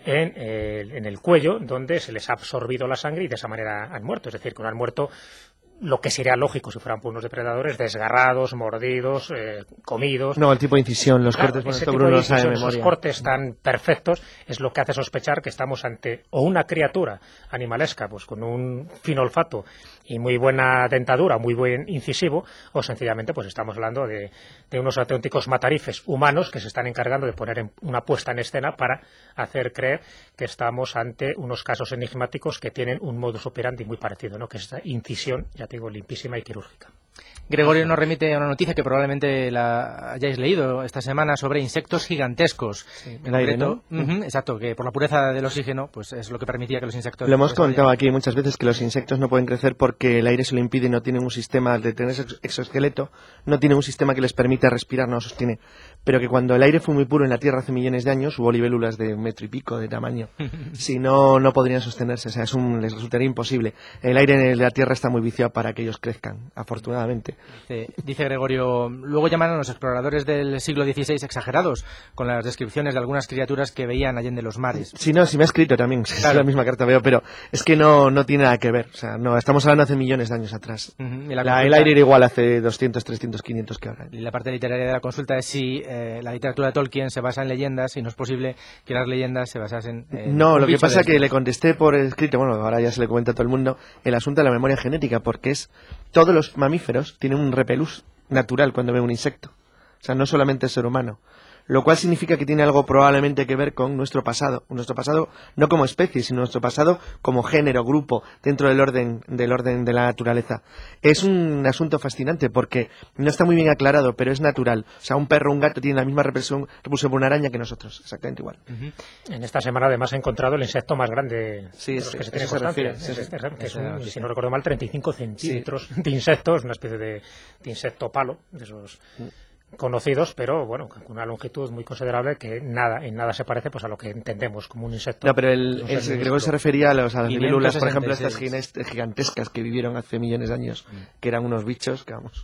en el cuello, donde se les ha absorbido la sangre y de esa manera han muerto. Es decir, que no han muerto lo que sería lógico si fueran por unos depredadores desgarrados, mordidos, comidos. No, el tipo de incisión, los cortes, ese esto tipo Bruno de lo sabe de incisión, memoria. esos cortes tan perfectos es lo que hace sospechar que estamos ante o una criatura animalesca pues con un fino olfato y muy buena dentadura, muy buen incisivo, o sencillamente pues estamos hablando de unos auténticos matarifes humanos que se están encargando de poner una puesta en escena para hacer creer que estamos ante unos casos enigmáticos que tienen un modus operandi muy parecido, ¿no? Que es esta incisión, ya te digo, limpísima y quirúrgica. Gregorio nos remite a una noticia que probablemente la hayáis leído esta semana sobre insectos gigantescos. Sí, el aire, ¿no? Exacto, que por la pureza del oxígeno pues es lo que permitía que los insectos... Lo hemos comentado aquí muchas veces que los insectos no pueden crecer porque el aire se lo impide y no tienen un sistema de tener exoesqueleto, no tienen un sistema que les permita respirar, no lo sostiene. Pero que cuando el aire fue muy puro en la Tierra hace millones de años hubo libélulas de 1,5 metros de tamaño. Si no, no podrían sostenerse, o sea, les resultaría imposible. El aire en la Tierra está muy viciado para que ellos crezcan, afortunadamente. Dice Gregorio, luego llamaron a los exploradores del siglo XVI exagerados con las descripciones de algunas criaturas que veían allende los mares. Sí, no, sí me ha escrito también, claro. Es la misma carta veo, pero es que no tiene nada que ver, o sea, no, estamos hablando hace millones de años atrás. El aire era igual hace 200, 300, 500 que ahora. Y la parte literaria de la consulta es si la literatura de Tolkien se basa en leyendas y no es posible que las leyendas se basasen en... No, lo que pasa es que le contesté por escrito, bueno, ahora ya se le comenta a todo el mundo, el asunto de la memoria genética, porque todos los mamíferos tienen un repelús natural cuando ven un insecto. O sea, no solamente el ser humano. Lo cual significa que tiene algo probablemente que ver con nuestro pasado. Nuestro pasado no como especie, sino nuestro pasado como género, grupo, dentro del orden de la naturaleza. Es un asunto fascinante porque no está muy bien aclarado, pero es natural. O sea, un perro o un gato tiene la misma repulsión por una araña que nosotros, exactamente igual. En esta semana además he encontrado el insecto más grande de los que se tiene constancia. Que es si no recuerdo mal, 35 centímetros de insectos, una especie de insecto palo, de esos... conocidos, pero bueno, con una longitud muy considerable que en nada se parece pues a lo que entendemos como un insecto. No, pero Gregorio se refería a las libélulas, por ejemplo, estas gigantescas que vivieron hace millones de años, que eran unos bichos que vamos...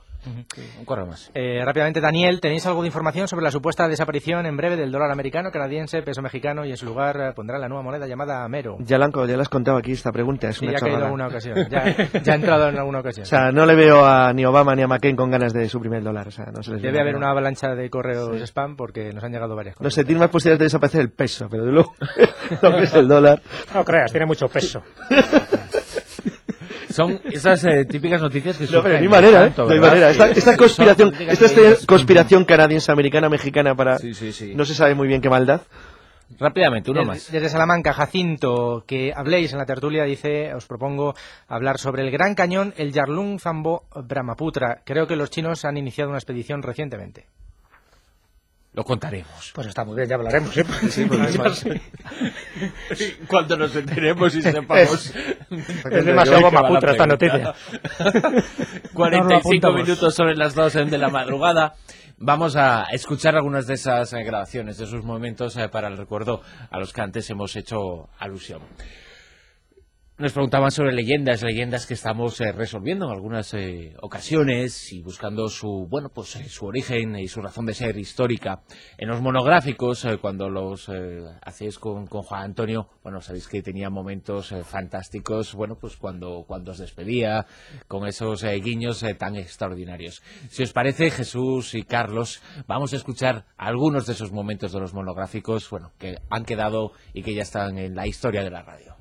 Un correo más. Rápidamente, Daniel, ¿tenéis algo de información sobre la supuesta desaparición en breve del dólar americano, canadiense, peso mexicano y en su lugar pondrán la nueva moneda llamada Mero? Ya lo has contado aquí esta pregunta, es una ya ha caído en alguna ocasión, ya ha entrado en alguna ocasión. O sea, no le veo a ni Obama ni a McCain con ganas de suprimir el dólar, o sea, no se les debe haber una avalancha de correos spam porque nos han llegado varias cosas. No sé, tiene más posibilidades de desaparecer el peso, pero de luego lo que es el dólar. No creas, tiene mucho peso. Son esas típicas noticias que No, pero surgen ni manera, tanto, no hay ¿verdad? manera. Esta conspiración, Son conspiración canadiense, americana, mexicana para... Sí. No se sabe muy bien qué maldad. Rápidamente, uno más. Desde Salamanca, Jacinto, que habléis en la tertulia, dice, os propongo hablar sobre el Gran Cañón, el Yarlung Zambo Brahmaputra. Creo que los chinos han iniciado una expedición recientemente. Lo contaremos. Pues está muy bien, ya hablaremos. Cuando nos enteremos y sepamos. Es demasiado Brahmaputra esta noticia. 45 minutos sobre las 2 de la madrugada. Vamos a escuchar algunas de esas grabaciones, de esos momentos para el recuerdo a los que antes hemos hecho alusión. Nos preguntaban sobre leyendas que estamos resolviendo en algunas ocasiones y buscando su origen y su razón de ser histórica. En los monográficos, cuando los hacéis con Juan Antonio, bueno, sabéis que tenía momentos fantásticos, pues cuando os despedía, con esos guiños tan extraordinarios. Si os parece, Jesús y Carlos, vamos a escuchar algunos de esos momentos de los monográficos, que han quedado y que ya están en la historia de la radio.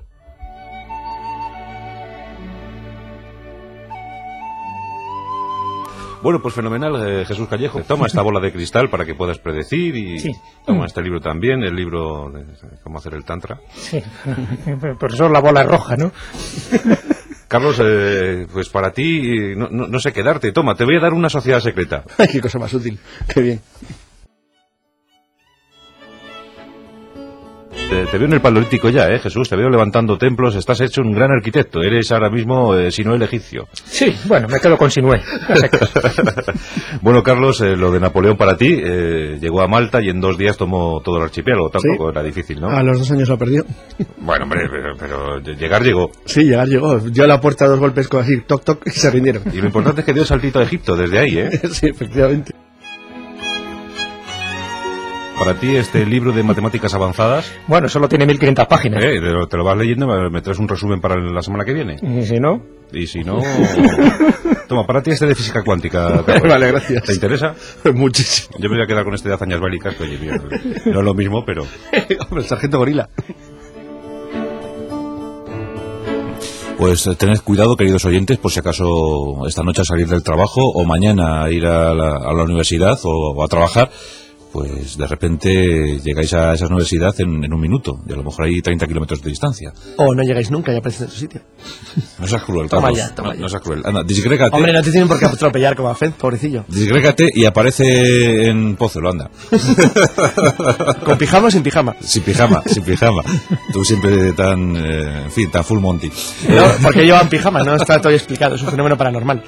Bueno, pues fenomenal, Jesús Callejo. Toma esta bola de cristal para que puedas predecir y toma este libro también, el libro de cómo hacer el tantra. Sí, por eso la bola es roja, ¿no? Carlos, pues para ti no sé qué darte. Toma, te voy a dar una sociedad secreta. Ay, qué cosa más útil. Qué bien. Te veo en el Paleolítico ya, Jesús. Te veo levantando templos. Estás hecho un gran arquitecto. Eres ahora mismo Sinué el egipcio. Sí, bueno, me quedo con Sinué. Bueno, Carlos, lo de Napoleón para ti, llegó a Malta y en 2 días tomó todo el archipiélago. Tampoco era difícil, ¿no? A los 2 años lo perdió. Bueno, hombre, pero llegar llegó. Sí, llegar llegó. Dio a la puerta 2 golpes con así, toc, toc, y se rindieron. Y lo importante es que dio el saltito a Egipto desde ahí, Sí, efectivamente. Para ti, este libro de matemáticas avanzadas... Bueno, solo tiene 1500 páginas. Te lo vas leyendo, me traes un resumen para la semana que viene. ¿Y si no? Y si no... Toma, para ti este de física cuántica. Vale, gracias. ¿Te interesa? Muchísimo. Yo me voy a quedar con este de hazañas bélicas, que oye, bien, no es lo mismo, pero... Hombre, el sargento gorila. Pues tened cuidado, queridos oyentes, por si acaso esta noche a salir del trabajo o mañana a ir a la universidad o a trabajar, pues de repente llegáis a esa universidad en un minuto, y a lo mejor hay 30 kilómetros de distancia. O no llegáis nunca, ya aparece en su sitio. No seas cruel, Toma Carlos. ya, toma ya. No seas cruel. Anda, disgrégate. Hombre, no te tienen por qué atropellar como a Fed, pobrecillo. Disgrégate y aparece en Pozuelo, anda. ¿Con pijama o sin pijama? Sin pijama, sin pijama. Tú siempre tan, en fin, tan full Monty. No, porque llevan pijama, no está todo explicado, es un fenómeno paranormal.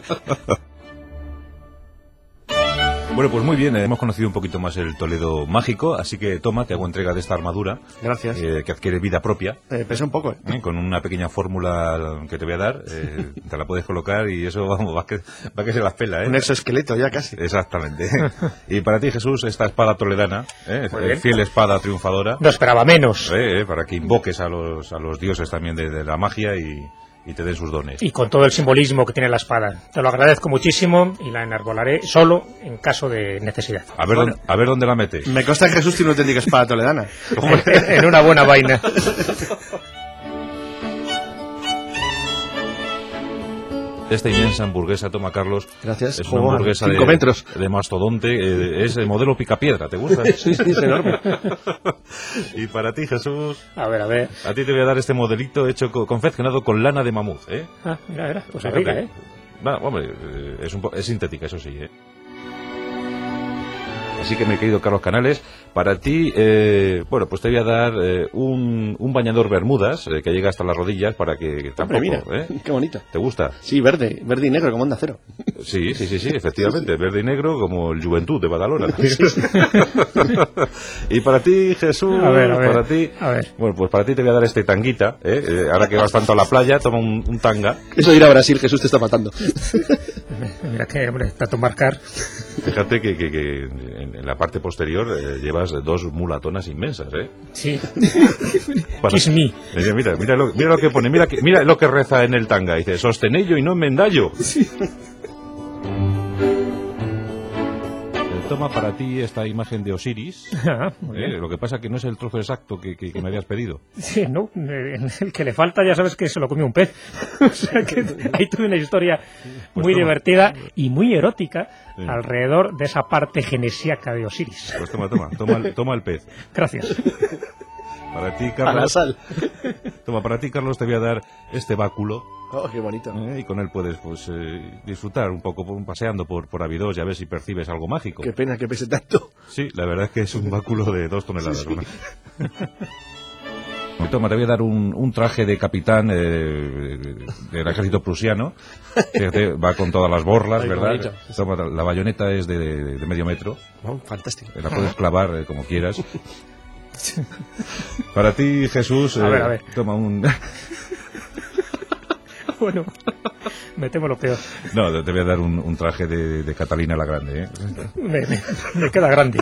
Bueno, pues muy bien, hemos conocido un poquito más el Toledo mágico, así que toma, te hago entrega de esta armadura. Gracias. Que adquiere vida propia. Pesa un poco, Con una pequeña fórmula que te voy a dar, te la puedes colocar y eso, vamos, va que se las pela, Un exoesqueleto ya casi. Exactamente. Y para ti, Jesús, esta espada toledana, fiel espada triunfadora. No esperaba menos. Para que invoques a los dioses también de la magia y te den sus dones. Y con todo el simbolismo que tiene la espada. Te lo agradezco muchísimo y la enarbolaré solo en caso de necesidad. A ver dónde la metes. Me consta que Jesús tiene una auténtica espada toledana. En una buena vaina. Esta inmensa hamburguesa, toma, Carlos. Gracias. Es una hamburguesa 5 metros. de mastodonte. Es el modelo picapiedra, ¿te gusta? Sí, es enorme. Y para ti, Jesús... A ver. A ti te voy a dar este modelito hecho confeccionado con lana de mamut, Ah, mira. Pues Fíjate. rica, Va, hombre, es sintética, eso sí, Así que, mi querido Carlos Canales, para ti, pues te voy a dar un bañador Bermudas que llega hasta las rodillas para que tampoco... Mira, qué bonito. ¿Te gusta? Sí, verde y negro como Onda Cero. Sí, efectivamente, verde y negro como el Juventud de Badalona. Y para ti, Jesús, A ver. para ti... A ver. Bueno, pues para ti te voy a dar este tanguita, ahora que vas tanto a la playa, toma un tanga. Eso de ir a Brasil, Jesús te está matando. Mira que, hombre, tanto marcar. Fíjate que en la parte posterior llevas 2 mulatonas inmensas, Sí. Para... Kiss me. Mira lo que pone, mira lo que reza en el tanga, dice, sostenello y no enmendallo. toma para ti esta imagen de Osiris. Lo que pasa que no es el trozo exacto que me habías pedido. Sí, no, el que le falta ya sabes que se lo comió un pez. O sea que ahí tuve una historia muy divertida y muy erótica alrededor de esa parte genesíaca de Osiris. Pues toma el pez. Gracias. Para ti, Carlos. A la sal. Toma, para ti, Carlos, te voy a dar este báculo. Oh, qué bonito. Y con él puedes disfrutar un poco paseando por Abidos y a ver si percibes algo mágico. Qué pena que pese tanto. Sí, la verdad es que es un báculo de 2 toneladas. Sí. Toma, te voy a dar un traje de capitán del ejército prusiano. Fíjate, va con todas las borlas, ¿verdad? Toma, la bayoneta es de medio metro. Oh, fantástico. La puedes clavar como quieras. Para ti, Jesús, a ver. toma un... Bueno, me temo lo peor. No, te voy a dar un traje de Catalina la Grande, ¿eh? Me queda grande.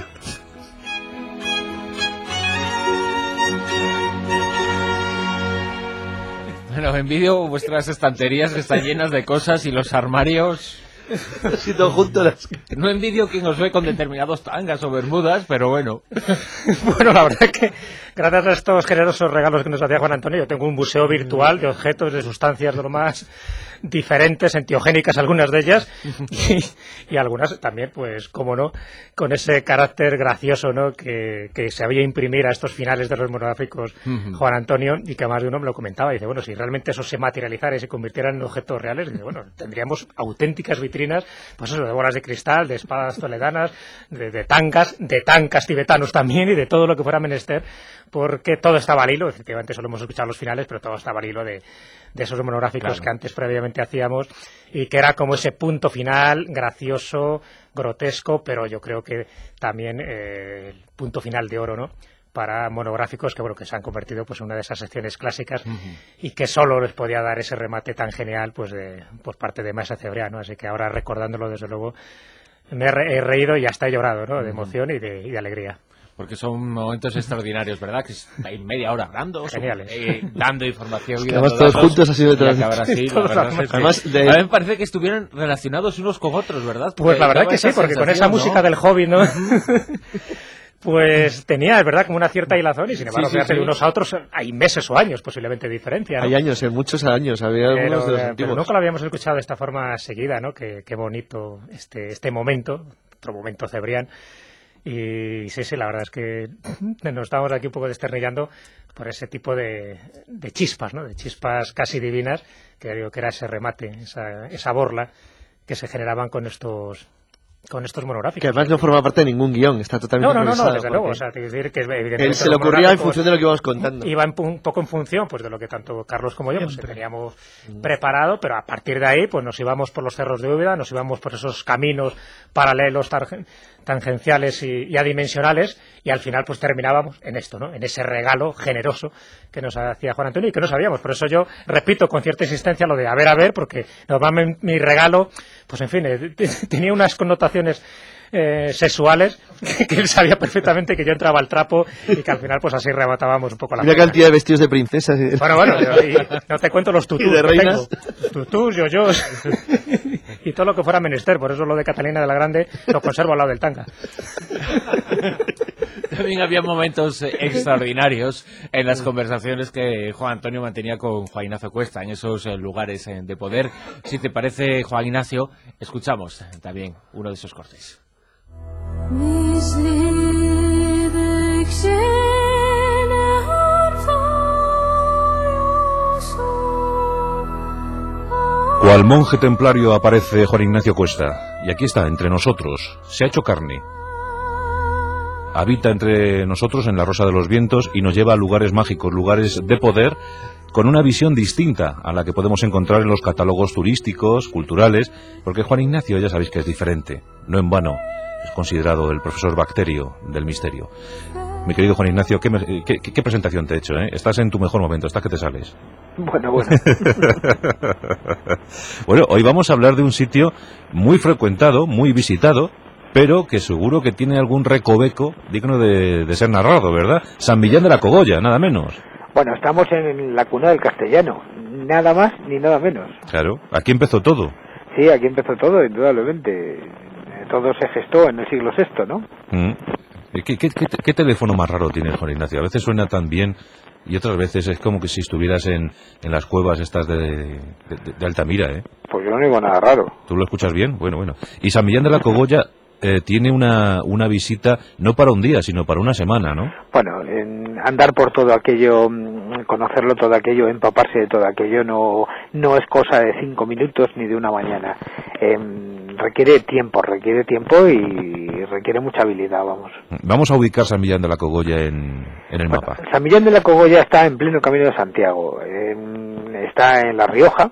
Bueno, envidio vuestras estanterías que están llenas de cosas y los armarios... Así todo junto No envidio quien os ve con determinados tangas o bermudas, pero bueno. Bueno, la verdad es que gracias a estos generosos regalos que nos hacía Juan Antonio, yo tengo un museo virtual de objetos, de sustancias de lo más diferentes, enteogénicas algunas de ellas, y algunas también, pues, cómo no, con ese carácter gracioso, ¿no?, que se había imprimir a estos finales de los monográficos Juan Antonio, y que más de uno me lo comentaba, y dice, bueno, si realmente eso se materializara y se convirtiera en objetos reales, dice, bueno, tendríamos auténticas vitrinas, pues eso, de bolas de cristal, de espadas toledanas, de tancas tibetanos también, y de todo lo que fuera menester, porque todo estaba al hilo, efectivamente solo hemos escuchado los finales, pero todo estaba al hilo de esos monográficos que antes previamente hacíamos, y que era como ese punto final gracioso, grotesco, pero yo creo que también el punto final de oro, ¿no?, para monográficos que, bueno, que se han convertido pues en una de esas secciones clásicas y que solo les podía dar ese remate tan genial pues por parte de Maese Cebrián, ¿no? Así que ahora, recordándolo, desde luego me he reído y hasta he llorado, ¿no?, de emoción y de alegría. Porque son momentos extraordinarios, ¿verdad? Que estáis media hora hablando, geniales, dando información. Y además todos juntos así detrás. Además, a mí me parece que estuvieran relacionados unos con otros, ¿verdad? Pues la verdad que sí, porque con esa música del Hobbit, ¿no? Pues tenía, es verdad, como una cierta hilazón, y sin embargo, fíjate, de unos a otros hay meses o años posiblemente de diferencia, ¿no? Hay años, muchos años, había algunos de los antiguos. Pero nunca lo habíamos escuchado de esta forma seguida, ¿no? Qué bonito este momento, otro momento Cebrián. Y sí, la verdad es que nos estamos aquí un poco desternillando por ese tipo de chispas, ¿no?, de chispas casi divinas, que digo que era ese remate, esa borla que se generaban con estos monográficos. Que además no forma parte de ningún guión, está totalmente No, desde luego, o sea, te decir que evidentemente él se le ocurría en función de lo que íbamos contando. Iba un poco en función pues de lo que tanto Carlos como yo pues teníamos preparado, pero a partir de ahí pues nos íbamos por los cerros de Úbeda, nos íbamos por esos caminos paralelos tangenciales y adimensionales, y al final pues terminábamos en esto, ¿no?, en ese regalo generoso que nos hacía Juan Antonio y que no sabíamos. Por eso yo repito con cierta insistencia lo de a ver, porque normalmente mi regalo, pues en fin, tenía unas connotaciones sexuales que él sabía perfectamente que yo entraba al trapo y que al final pues así rematábamos un poco la una cantidad de vestidos de princesas. Bueno, y no te cuento los tutús de reinas. Tutús, yoyos y todo lo que fuera menester. Por eso lo de Catalina de la Grande lo conservo al lado del tanga. También había momentos extraordinarios en las conversaciones que Juan Antonio mantenía con Juan Ignacio Cuesta en esos lugares de poder. Si te parece, Juan Ignacio, escuchamos también uno de esos cortes. Cual monje templario aparece Juan Ignacio Cuesta, y aquí está, entre nosotros, se ha hecho carne. Habita entre nosotros en la Rosa de los Vientos y nos lleva a lugares mágicos, lugares de poder, con una visión distinta a la que podemos encontrar en los catálogos turísticos, culturales, porque Juan Ignacio ya sabéis que es diferente, no en vano es considerado el profesor Bacterio del misterio. Mi querido Juan Ignacio, ¿qué presentación te he hecho? Estás en tu mejor momento, estás que te sales. Bueno. Bueno, hoy vamos a hablar de un sitio muy frecuentado, muy visitado, pero que seguro que tiene algún recoveco digno de ser narrado, ¿verdad? San Millán de la Cogolla, nada menos. Bueno, estamos en la cuna del castellano, nada más ni nada menos. Claro, aquí empezó todo. Sí, aquí empezó todo, indudablemente. todo se gestó en el siglo VI, ¿no? ¿Qué teléfono más raro tienes, Juan Ignacio? A veces suena tan bien y otras veces es como que si estuvieras en las cuevas estas de Altamira, ¿eh? Pues yo no digo nada raro. ¿Tú lo escuchas bien? Bueno. Y San Millán de la Cogolla tiene una visita no para un día, sino para una semana, ¿no? Bueno, andar por todo aquello, conocerlo todo aquello, empaparse de todo aquello, no es cosa de 5 minutos ni de una mañana. Requiere tiempo y requiere mucha habilidad, vamos. Vamos a ubicar San Millán de la Cogolla en el mapa. San Millán de la Cogolla está en pleno Camino de Santiago. Está en La Rioja,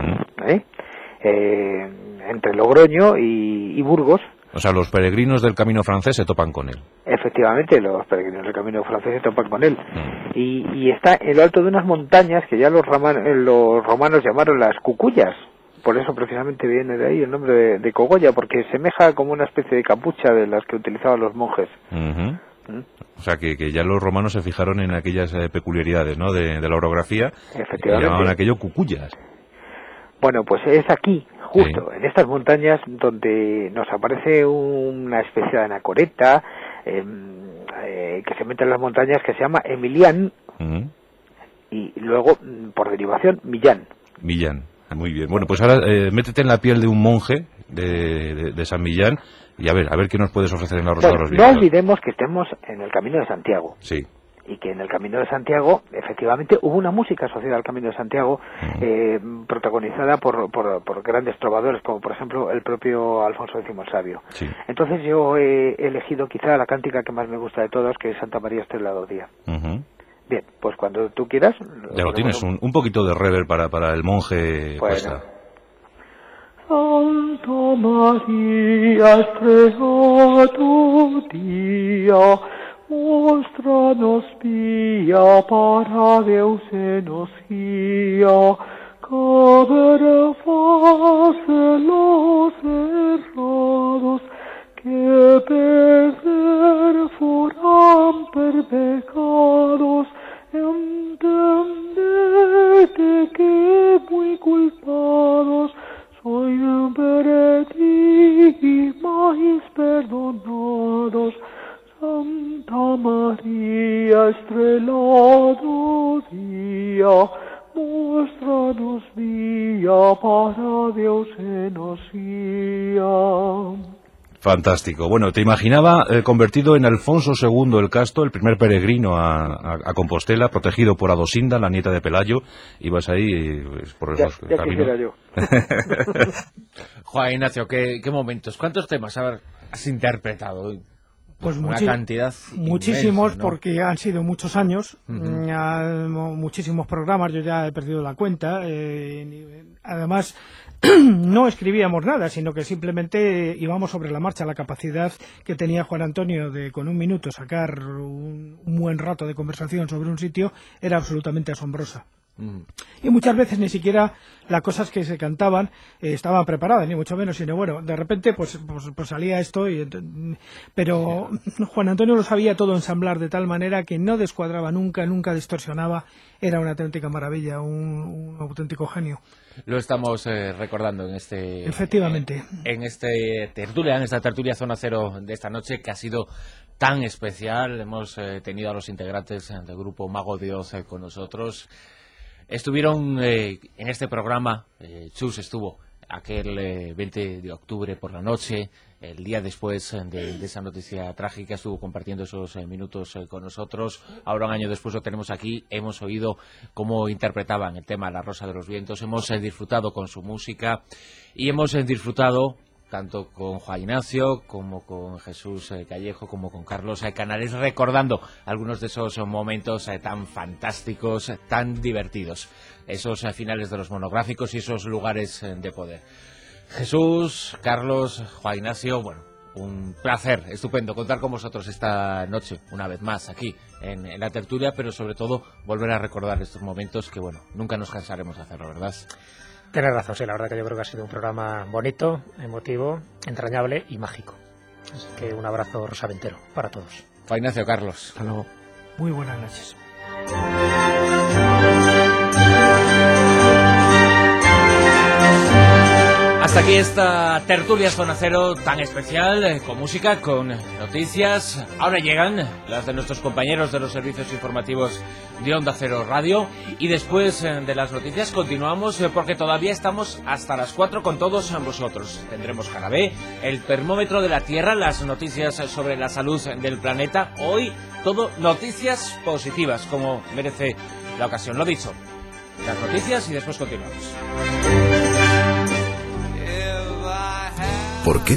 entre Logroño y Burgos. O sea, los peregrinos del camino francés se topan con él. Efectivamente, los peregrinos del camino francés se topan con él. Y está en lo alto de unas montañas que ya los romanos llamaron las Cucuyas. Por eso precisamente viene de ahí el nombre de Cogolla, porque semeja como una especie de capucha de las que utilizaban los monjes. O sea, que ya los romanos se fijaron en aquellas peculiaridades, ¿no?, de la orografía. Efectivamente. Y llamaban aquello Cucuyas. Bueno, pues es aquí, justo, en estas montañas, donde nos aparece una especie de anacoreta que se mete en las montañas, que se llama Emilián, y luego, por derivación, Millán. Millán, muy bien. Bueno, pues ahora métete en la piel de un monje de San Millán y a ver qué nos puedes ofrecer en la Rosa de los Vientos. No olvidemos que estemos en el Camino de Santiago. Sí. Y que en el Camino de Santiago, efectivamente, hubo una música asociada al Camino de Santiago, protagonizada por grandes trovadores, como por ejemplo el propio Alfonso X el Sabio. Sí. Entonces yo he elegido quizá la cántica que más me gusta de todos, que es Santa María Estrella do Día. Bien, pues cuando tú quieras... Ya lo tienes, un poquito de rever para el monje. Bueno. Santa María Estrella do Día, mostranos vía para Deus se nos guía, caber face los errados, que perder foran per pecados, entendete que muy culpados soy per ti, mais perdonados. Santa María Estrella do Día, mostranos vía para Dios se nos guía. Fantástico. Bueno, te imaginaba convertido en Alfonso II el Casto, el primer peregrino a Compostela, protegido por Adosinda, la nieta de Pelayo. Ibas ahí por esos caminos. Quisiera yo. Juan Ignacio, ¿qué momentos? ¿Cuántos temas has interpretado hoy? Pues una cantidad muchísimos, inmensa, ¿no? Porque han sido muchos años, muchísimos programas, yo ya he perdido la cuenta. Además, no escribíamos nada, sino que simplemente íbamos sobre la marcha. La capacidad que tenía Juan Antonio de con un minuto sacar un buen rato de conversación sobre un sitio era absolutamente asombrosa. Y muchas veces ni siquiera las cosas que se cantaban estaban preparadas, ni mucho menos, sino bueno, de repente pues salía esto, pero Juan Antonio lo sabía todo ensamblar de tal manera que no descuadraba nunca distorsionaba, era una auténtica maravilla, un auténtico genio. Lo estamos recordando en este... Efectivamente. En esta tertulia Zona Cero de esta noche, que ha sido tan especial. Hemos tenido a los integrantes del grupo Mago de Oz con nosotros. Estuvieron en este programa, Chus estuvo aquel 20 de octubre por la noche, el día después de esa noticia trágica, estuvo compartiendo esos minutos con nosotros. Ahora, un año después, lo tenemos aquí. Hemos oído cómo interpretaban el tema La Rosa de los Vientos, hemos disfrutado con su música y hemos disfrutado tanto con Juan Ignacio como con Jesús Callejo, como con Carlos Canales, recordando algunos de esos momentos tan fantásticos, tan divertidos, esos finales de los monográficos y esos lugares de poder. Jesús, Carlos, Juan Ignacio, bueno, un placer estupendo contar con vosotros esta noche, una vez más aquí en la tertulia, pero sobre todo volver a recordar estos momentos que, bueno, nunca nos cansaremos de hacerlo, ¿verdad? Tienes razón, sí, la verdad que yo creo que ha sido un programa bonito, emotivo, entrañable y mágico. Así que un abrazo rosaventero para todos. Juan Ignacio, Carlos. Hasta luego. Muy buenas noches. Hasta Hasta aquí esta tertulia Zona Cero tan especial, con música, con noticias. Ahora llegan las de nuestros compañeros de los servicios informativos de Onda Cero Radio. Y después de las noticias continuamos porque todavía estamos hasta las 4 con todos vosotros. Tendremos Canabé, el termómetro de la Tierra, las noticias sobre la salud del planeta. Hoy todo noticias positivas, como merece la ocasión. Lo dicho, las noticias y después continuamos. ¿Por qué